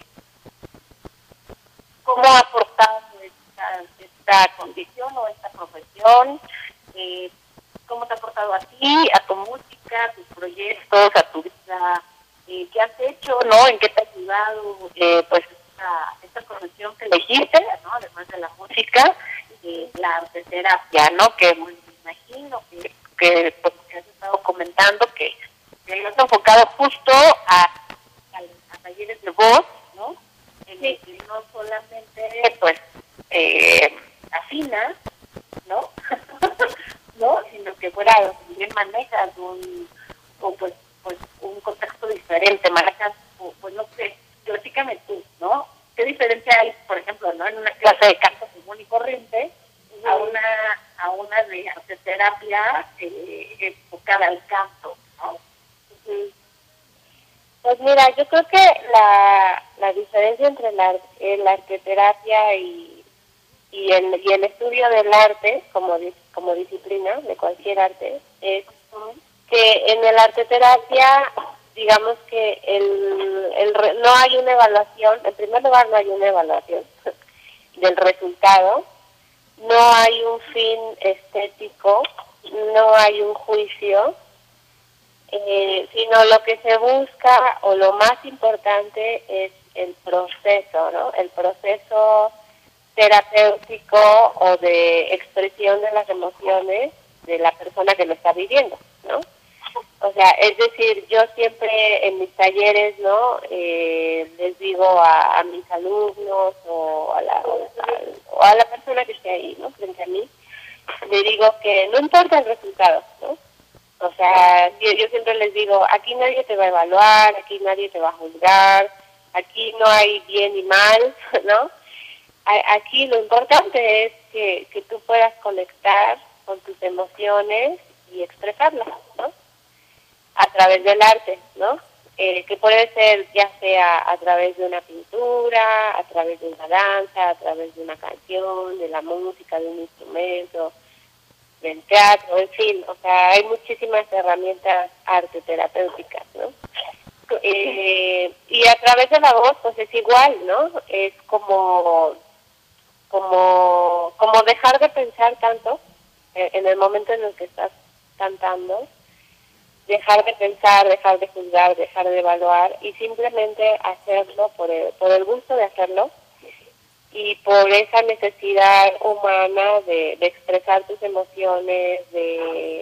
¿cómo ha aportado esta, esta condición o esta profesión? Eh, ¿Cómo te ha aportado a ti, a tu música, a tus proyectos, a tu vida? Eh, ¿Qué has hecho, no? ¿En qué te ha ayudado? Eh, pues esta, esta profesión que elegiste, ¿no? Además de la música, eh, la arteterapia, ¿no? Que me imagino que, que, pues, que has estado comentando que que lo has enfocado justo a, a, a talleres de voz, ¿no? En el que no solamente, pues, eh, afina, ¿no? ¿no? Sino que, fuera, también manejas un, o, pues, pues, un contexto diferente, manejas, o, pues, no sé, platícame tú, ¿no? ¿Qué diferencia hay, por ejemplo, ¿no? En una clase de canto común y corriente, uh-huh, a una a una de arteterapia eh, enfocada al canto, ¿no? Pues mira, yo creo que la, la diferencia entre la, la arteterapia y, y, el, y el estudio del arte como, como disciplina de cualquier arte es que en la arteterapia, digamos que el, el, no hay una evaluación, en primer lugar no hay una evaluación del resultado, no hay un fin estético, no hay un juicio, Eh, sino lo que se busca, o lo más importante, es el proceso, ¿no? El proceso terapéutico o de expresión de las emociones de la persona que lo está viviendo, ¿no? O sea, es decir, yo siempre en mis talleres, ¿no? Eh, les digo a, a mis alumnos o a, la, o, a, o a la persona que esté ahí, ¿no? Frente a mí, le digo que no importa el resultado, ¿no? O sea, yo, yo siempre les digo, aquí nadie te va a evaluar, aquí nadie te va a juzgar, aquí no hay bien y mal, ¿no? A, aquí lo importante es que, que tú puedas conectar con tus emociones y expresarlas, ¿no? A través del arte, ¿no? Eh, que puede ser ya sea a través de una pintura, a través de una danza, a través de una canción, de la música, de un instrumento, del teatro, en fin, o sea, hay muchísimas herramientas arteterapéuticas, ¿no? Eh, y a través de la voz, pues es igual, ¿no? Es como, como, como dejar de pensar tanto eh, en el momento en el que estás cantando, dejar de pensar, dejar de juzgar, dejar de evaluar y simplemente hacerlo por el, por el gusto de hacerlo. Y por esa necesidad humana de, de expresar tus emociones, de,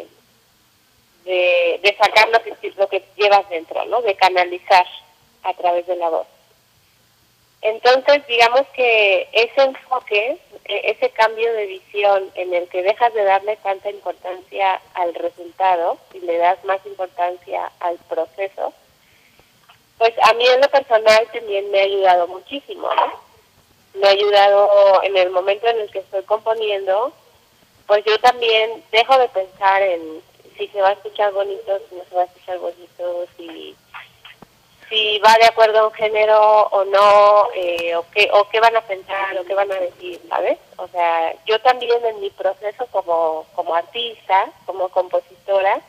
de, de sacar lo que, lo que llevas dentro, ¿no? De canalizar a través de la voz. Entonces, digamos que ese enfoque, ese cambio de visión en el que dejas de darle tanta importancia al resultado y le das más importancia al proceso, pues a mí en lo personal también me ha ayudado muchísimo, ¿no? Me ha ayudado en el momento en el que estoy componiendo, pues yo también dejo de pensar en si se va a escuchar bonito, si no se va a escuchar bonito, si, si va de acuerdo a un género o no, eh, o, qué, o qué van a pensar, o qué van a decir, ¿sabes? O sea, yo también en mi proceso como, como artista, como compositora,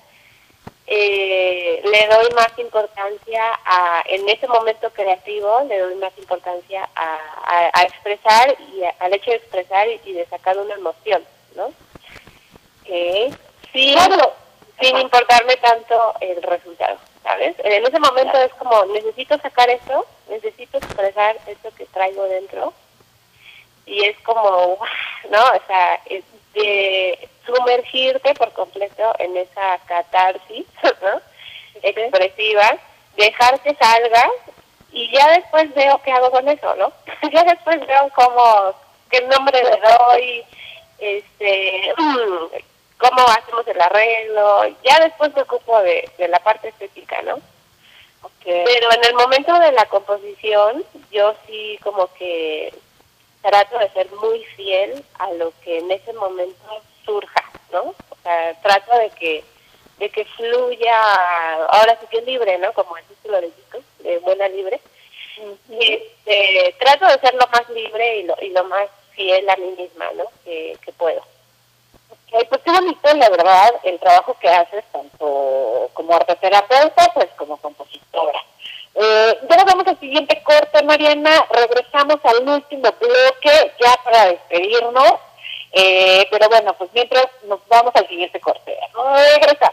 Eh, le doy más importancia a, en ese momento creativo, le doy más importancia a, a, a expresar y a, al hecho de expresar y, y de sacar una emoción, ¿no? Eh, sin, sin importarme tanto el resultado, ¿sabes? En ese momento es como, necesito sacar esto, necesito expresar esto que traigo dentro, y es como, ¿no? O sea, es de sumergirte por completo en esa catarsis, ¿no? Expresiva, dejar que salga, y ya después veo qué hago con eso, ¿no? Ya después veo cómo, qué nombre le doy, este, cómo hacemos el arreglo, ya después me ocupo de, de la parte estética, ¿no? Okay. Pero en el momento de la composición, yo sí como que trato de ser muy fiel a lo que en ese momento surja, ¿no? O sea, trato de que de que fluya, ahora sí que es libre, ¿no? Como el título del disco, de Buena Libre. Uh-huh. Este, trato de ser lo más libre y lo, y lo más fiel a mí misma, ¿no? Que, que puedo. Okay, pues qué bonito, la verdad, el trabajo que haces, tanto como arteterapeuta, pues como compositora. Eh, ya nos vamos al siguiente corte, Mariana. Regresamos al último bloque, ya para despedirnos. Eh, pero bueno, pues mientras nos vamos al siguiente corte. Regresamos.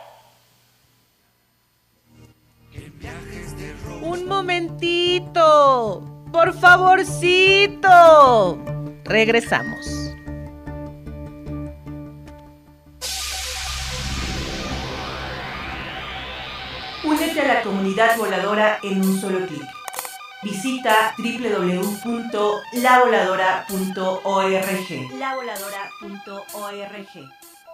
Un momentito, por favorcito. Regresamos. Únete a la comunidad voladora en un solo clic. Visita doble u doble u doble u punto la voladora punto org. la voladora punto org.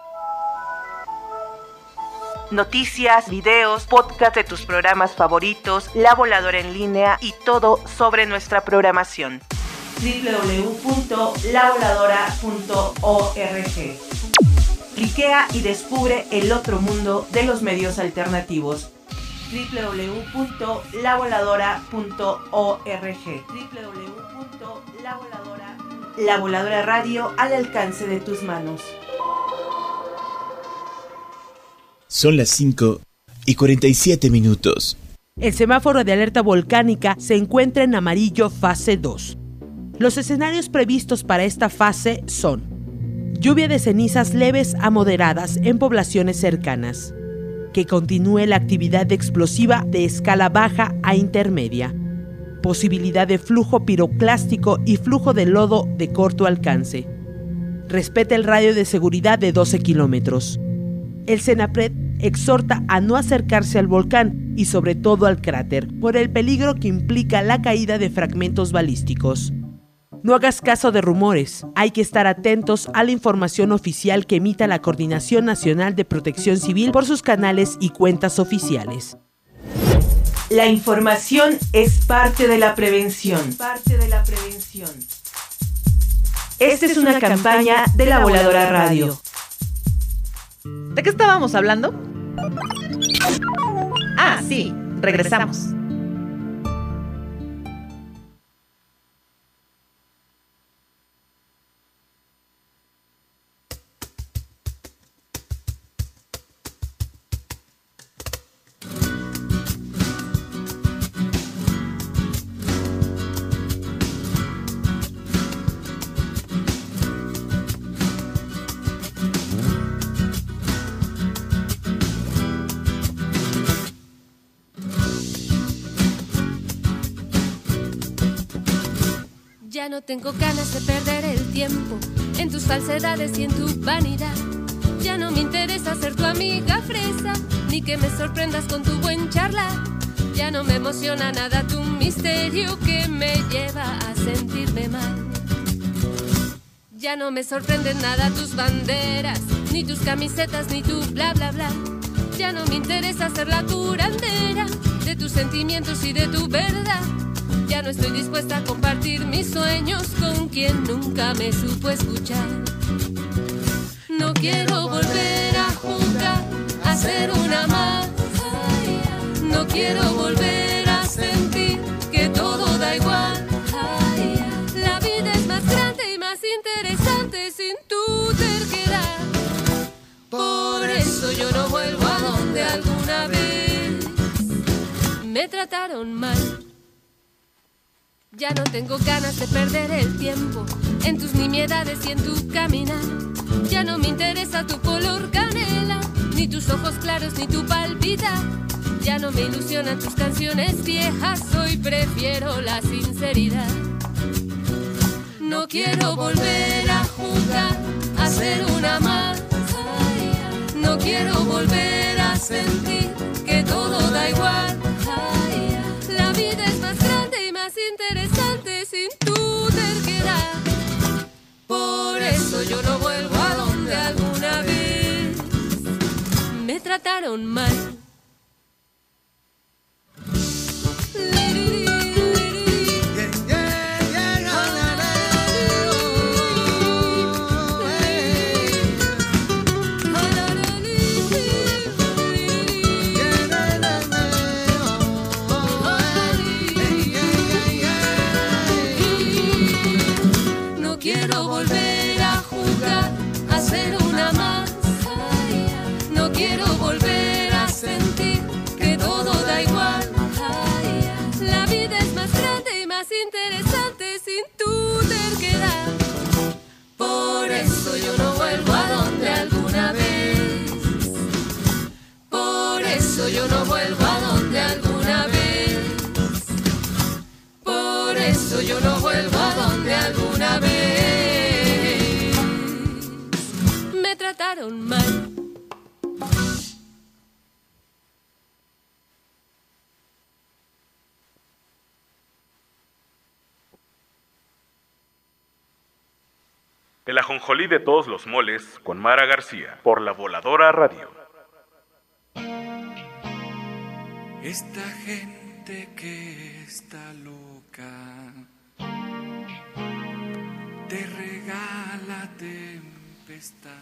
Noticias, videos, podcast de tus programas favoritos, La Voladora en línea y todo sobre nuestra programación. doble u doble u doble u punto la voladora punto org. Cliquea y descubre el otro mundo de los medios alternativos. doble u doble u doble u punto la voladora punto org. doble u doble u doble u punto la voladora punto org. La Voladora Radio al alcance de tus manos. Son las cinco y cuarenta y siete minutos. El semáforo de alerta volcánica se encuentra en amarillo fase dos. Los escenarios previstos para esta fase son: lluvia de cenizas leves a moderadas en poblaciones cercanas, que continúe la actividad explosiva de escala baja a intermedia, posibilidad de flujo piroclástico y flujo de lodo de corto alcance. Respeta el radio de seguridad de doce kilómetros. El CENAPRED exhorta a no acercarse al volcán y sobre todo al cráter por el peligro que implica la caída de fragmentos balísticos. No hagas caso de rumores, hay que estar atentos a la información oficial que emita la Coordinación Nacional de Protección Civil por sus canales y cuentas oficiales. La información es parte de la prevención. Parte de la prevención. Esta es una campaña de La Voladora Radio. ¿De qué estábamos hablando? Ah, sí, regresamos. Ya no tengo ganas de perder el tiempo en tus falsedades y en tu vanidad. Ya no me interesa ser tu amiga fresa, ni que me sorprendas con tu buen charlar. Ya no me emociona nada tu misterio que me lleva a sentirme mal. Ya no me sorprenden nada tus banderas, ni tus camisetas, ni tu bla bla bla. Ya no me interesa ser la curandera de tus sentimientos y de tu verdad. Ya no estoy dispuesta a compartir mis sueños con quien nunca me supo escuchar. No quiero volver a jugar, a ser una más. No quiero volver a sentir que todo da igual. La vida es más grande y más interesante sin tu terquedad. Por eso yo no vuelvo a donde alguna vez me trataron mal. Ya no tengo ganas de perder el tiempo en tus nimiedades y en tu caminar. Ya no me interesa tu color canela, ni tus ojos claros, ni tu palpita. Ya no me ilusionan tus canciones viejas, hoy prefiero la sinceridad. No quiero volver a jugar, a ser una más. No quiero volver a sentir que todo da igual. La vida es más grande y más interesante sin tu terquedad. Por eso yo no vuelvo a donde alguna vez me trataron mal. Quiero volver a jugar, a ser una más. No quiero volver a sentir que todo da igual. La vida es más grande y más interesante sin tu terquedad. Por eso yo no vuelvo a donde alguna vez. Por eso yo no vuelvo a donde alguna vez. Por eso yo no vuelvo a donde alguna vez me trataron mal. El ajonjolí de todos los moles con Mara García por La Voladora Radio. Esta gente que está loca te regala tempestades.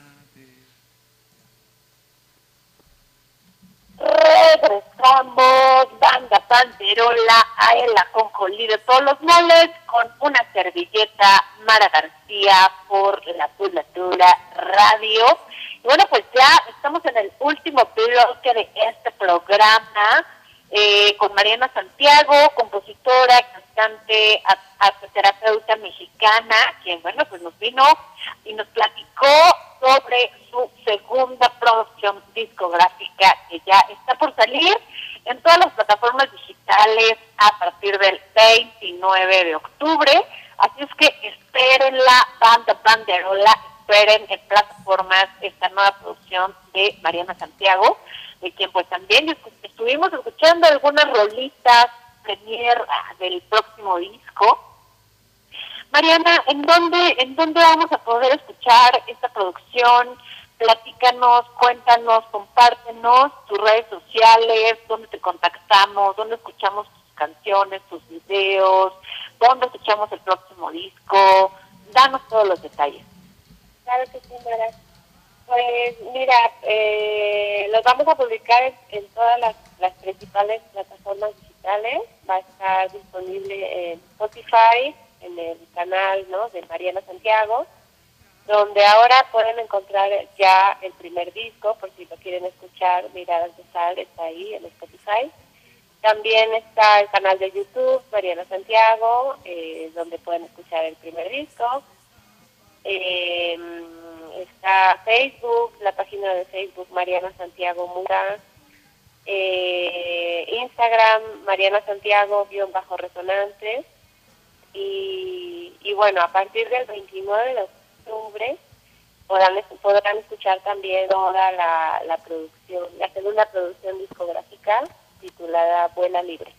Regresamos, banda panderola, a el ajonjolí de todos los moles con una servilleta, Mara García por La Voladora Radio. Y bueno, pues ya estamos en el último bloque de este programa eh, con Mariana Santiago, compositora, cantante, arteterapeuta mexicana, quien bueno, pues nos vino y nos platicó sobre su segunda producción discográfica que ya está por salir en todas las plataformas digitales a partir del veintinueve de octubre. Así es que espérenla, banda banderola, esperen en plataformas esta nueva producción de Mariana Santiago, de quien pues también estuvimos escuchando algunas rolitas premier del próximo disco. Mariana, ¿en dónde, ¿en dónde vamos a poder escuchar esta producción? Platícanos, cuéntanos, compártenos tus redes sociales, dónde te contactamos, dónde escuchamos tus canciones, tus videos, dónde escuchamos el próximo disco. Danos todos los detalles. Claro que sí, Mara. Pues mira, eh, los vamos a publicar en, en todas las, las principales plataformas digitales. Va a estar disponible en Spotify, en el canal, ¿no?, de Mariana Santiago, donde ahora pueden encontrar ya el primer disco, por si lo quieren escuchar. Miradas de Sal está ahí en Spotify. También está el canal de YouTube, Mariana Santiago, eh, donde pueden escuchar el primer disco. Eh, está Facebook, la página de Facebook Mariana Santiago Mura, eh, Instagram Mariana Santiago guión bajo resonantes. Y, y bueno, a partir del veintinueve de octubre podrán, podrán escuchar también toda la, la producción, la segunda producción discográfica titulada Vuela Libre.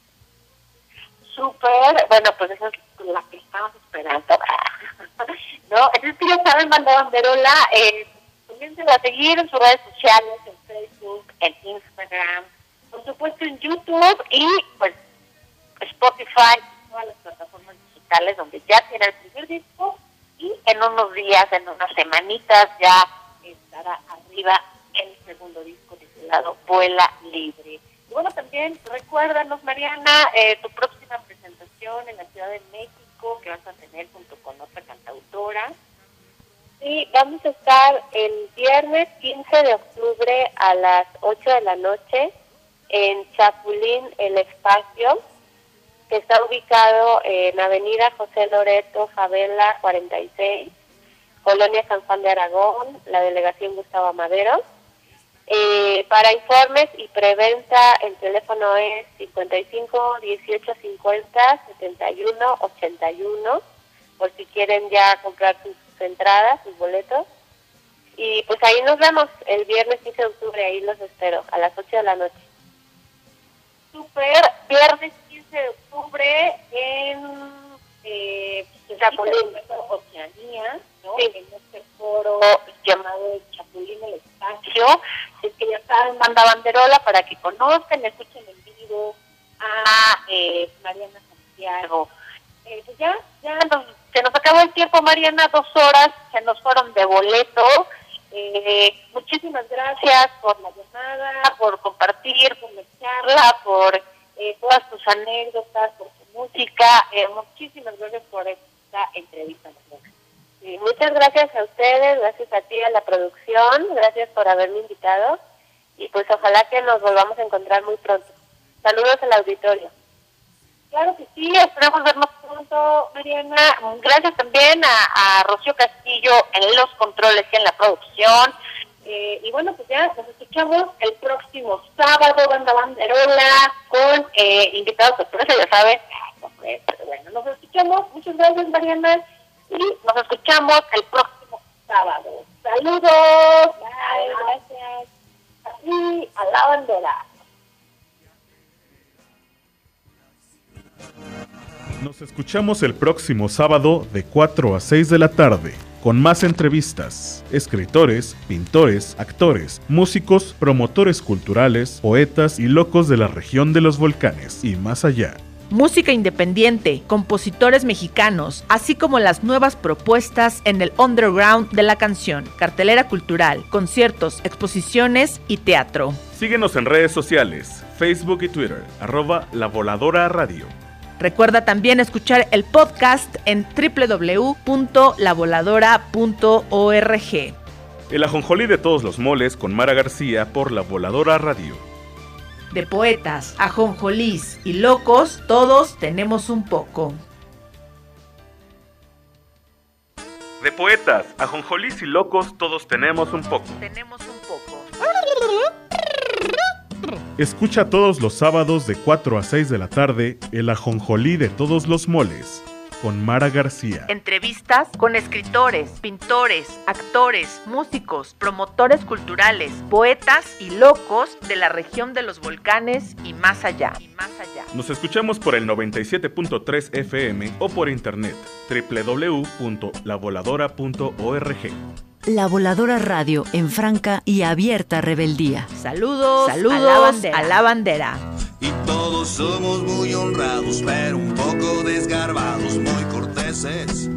Súper, bueno, pues esa es la que estamos esperando. ¿No? Entonces, que ya saben, banda banderola, eh, comiencen a seguir en sus redes sociales, en Facebook, en Instagram, por supuesto en YouTube y pues Spotify, todas las plataformas digitales donde ya tiene el primer disco, y en unos días, en unas semanitas ya estará arriba el segundo disco titulado Vuela Libre. Y bueno, también recuérdanos, Mariana, eh, tu próxima presentación en la Ciudad de México que vas a tener junto con otra cantautora. Sí, vamos a estar el viernes quince de octubre a las ocho de la noche en Chapulín, el Espacio, que está ubicado en Avenida José Loreto Favela cuarenta y seis, Colonia San Juan de Aragón, la delegación Gustavo Amadero. Eh, para informes y preventa el teléfono es cincuenta y cinco, dieciocho, cincuenta, setenta y uno, ochenta y uno, por si quieren ya comprar sus entradas, sus boletos. Y pues ahí nos vemos el viernes quince de octubre, ahí los espero, a las ocho de la noche. Super, viernes quince de octubre en eh, Chapulín, Oceanía, ¿no? Sí. En este foro llamado Chapulín el Espacio. Es que ya saben, manda banderola para que conozcan, escuchen en vivo a eh, Mariana Santiago. Eh, pues ya, ya nos, se nos acabó el tiempo, Mariana, dos horas se nos fueron de boleto. Eh, muchísimas gracias por la llamada, por compartir, por la charla, por eh, todas tus anécdotas, por tu música. Eh, muchísimas gracias por esta entrevista. Y muchas gracias a ustedes, gracias a ti, a la producción, gracias por haberme invitado y pues ojalá que nos volvamos a encontrar muy pronto. Saludos al auditorio. Claro que sí, esperamos vernos pronto, Mariana. Gracias también a, a Rocío Castillo en los controles y en la producción. Eh, y bueno, pues ya nos escuchamos el próximo sábado, Banda Banderola, con eh, invitados sorpresa, ya sabes. Pues, bueno, nos escuchamos. Muchas gracias, Mariana. Y nos escuchamos el próximo sábado. Saludos. Bye, gracias. Así a la bandera. Nos escuchamos el próximo sábado de cuatro a seis de la tarde, con más entrevistas, escritores, pintores, actores, músicos, promotores culturales, poetas y locos de la región de los volcanes y más allá. Música independiente, compositores mexicanos, así como las nuevas propuestas en el underground de la canción, cartelera cultural, conciertos, exposiciones y teatro. Síguenos en redes sociales, Facebook y Twitter, arroba La Voladora Radio. Recuerda también escuchar el podcast en doble u doble u doble u punto la voladora punto org. El ajonjolí de todos los moles con Mara García por La Voladora Radio. De poetas, ajonjolís y locos, todos tenemos un poco. De poetas, ajonjolís y locos, todos tenemos un poco. Tenemos un poco. Escucha todos los sábados de cuatro a seis de la tarde el ajonjolí de todos los moles con Mara García. Entrevistas con escritores, pintores, actores, músicos, promotores culturales, poetas y locos de la región de los volcanes y más allá. Y más allá. Nos escuchamos por el noventa y siete punto tres F M o por internet doble u doble u doble u punto la voladora punto org. La Voladora Radio en franca y abierta rebeldía. Saludos, Saludos a, la bandera. a la bandera. Y todos somos muy honrados, pero un poco desgarbados, muy corteses.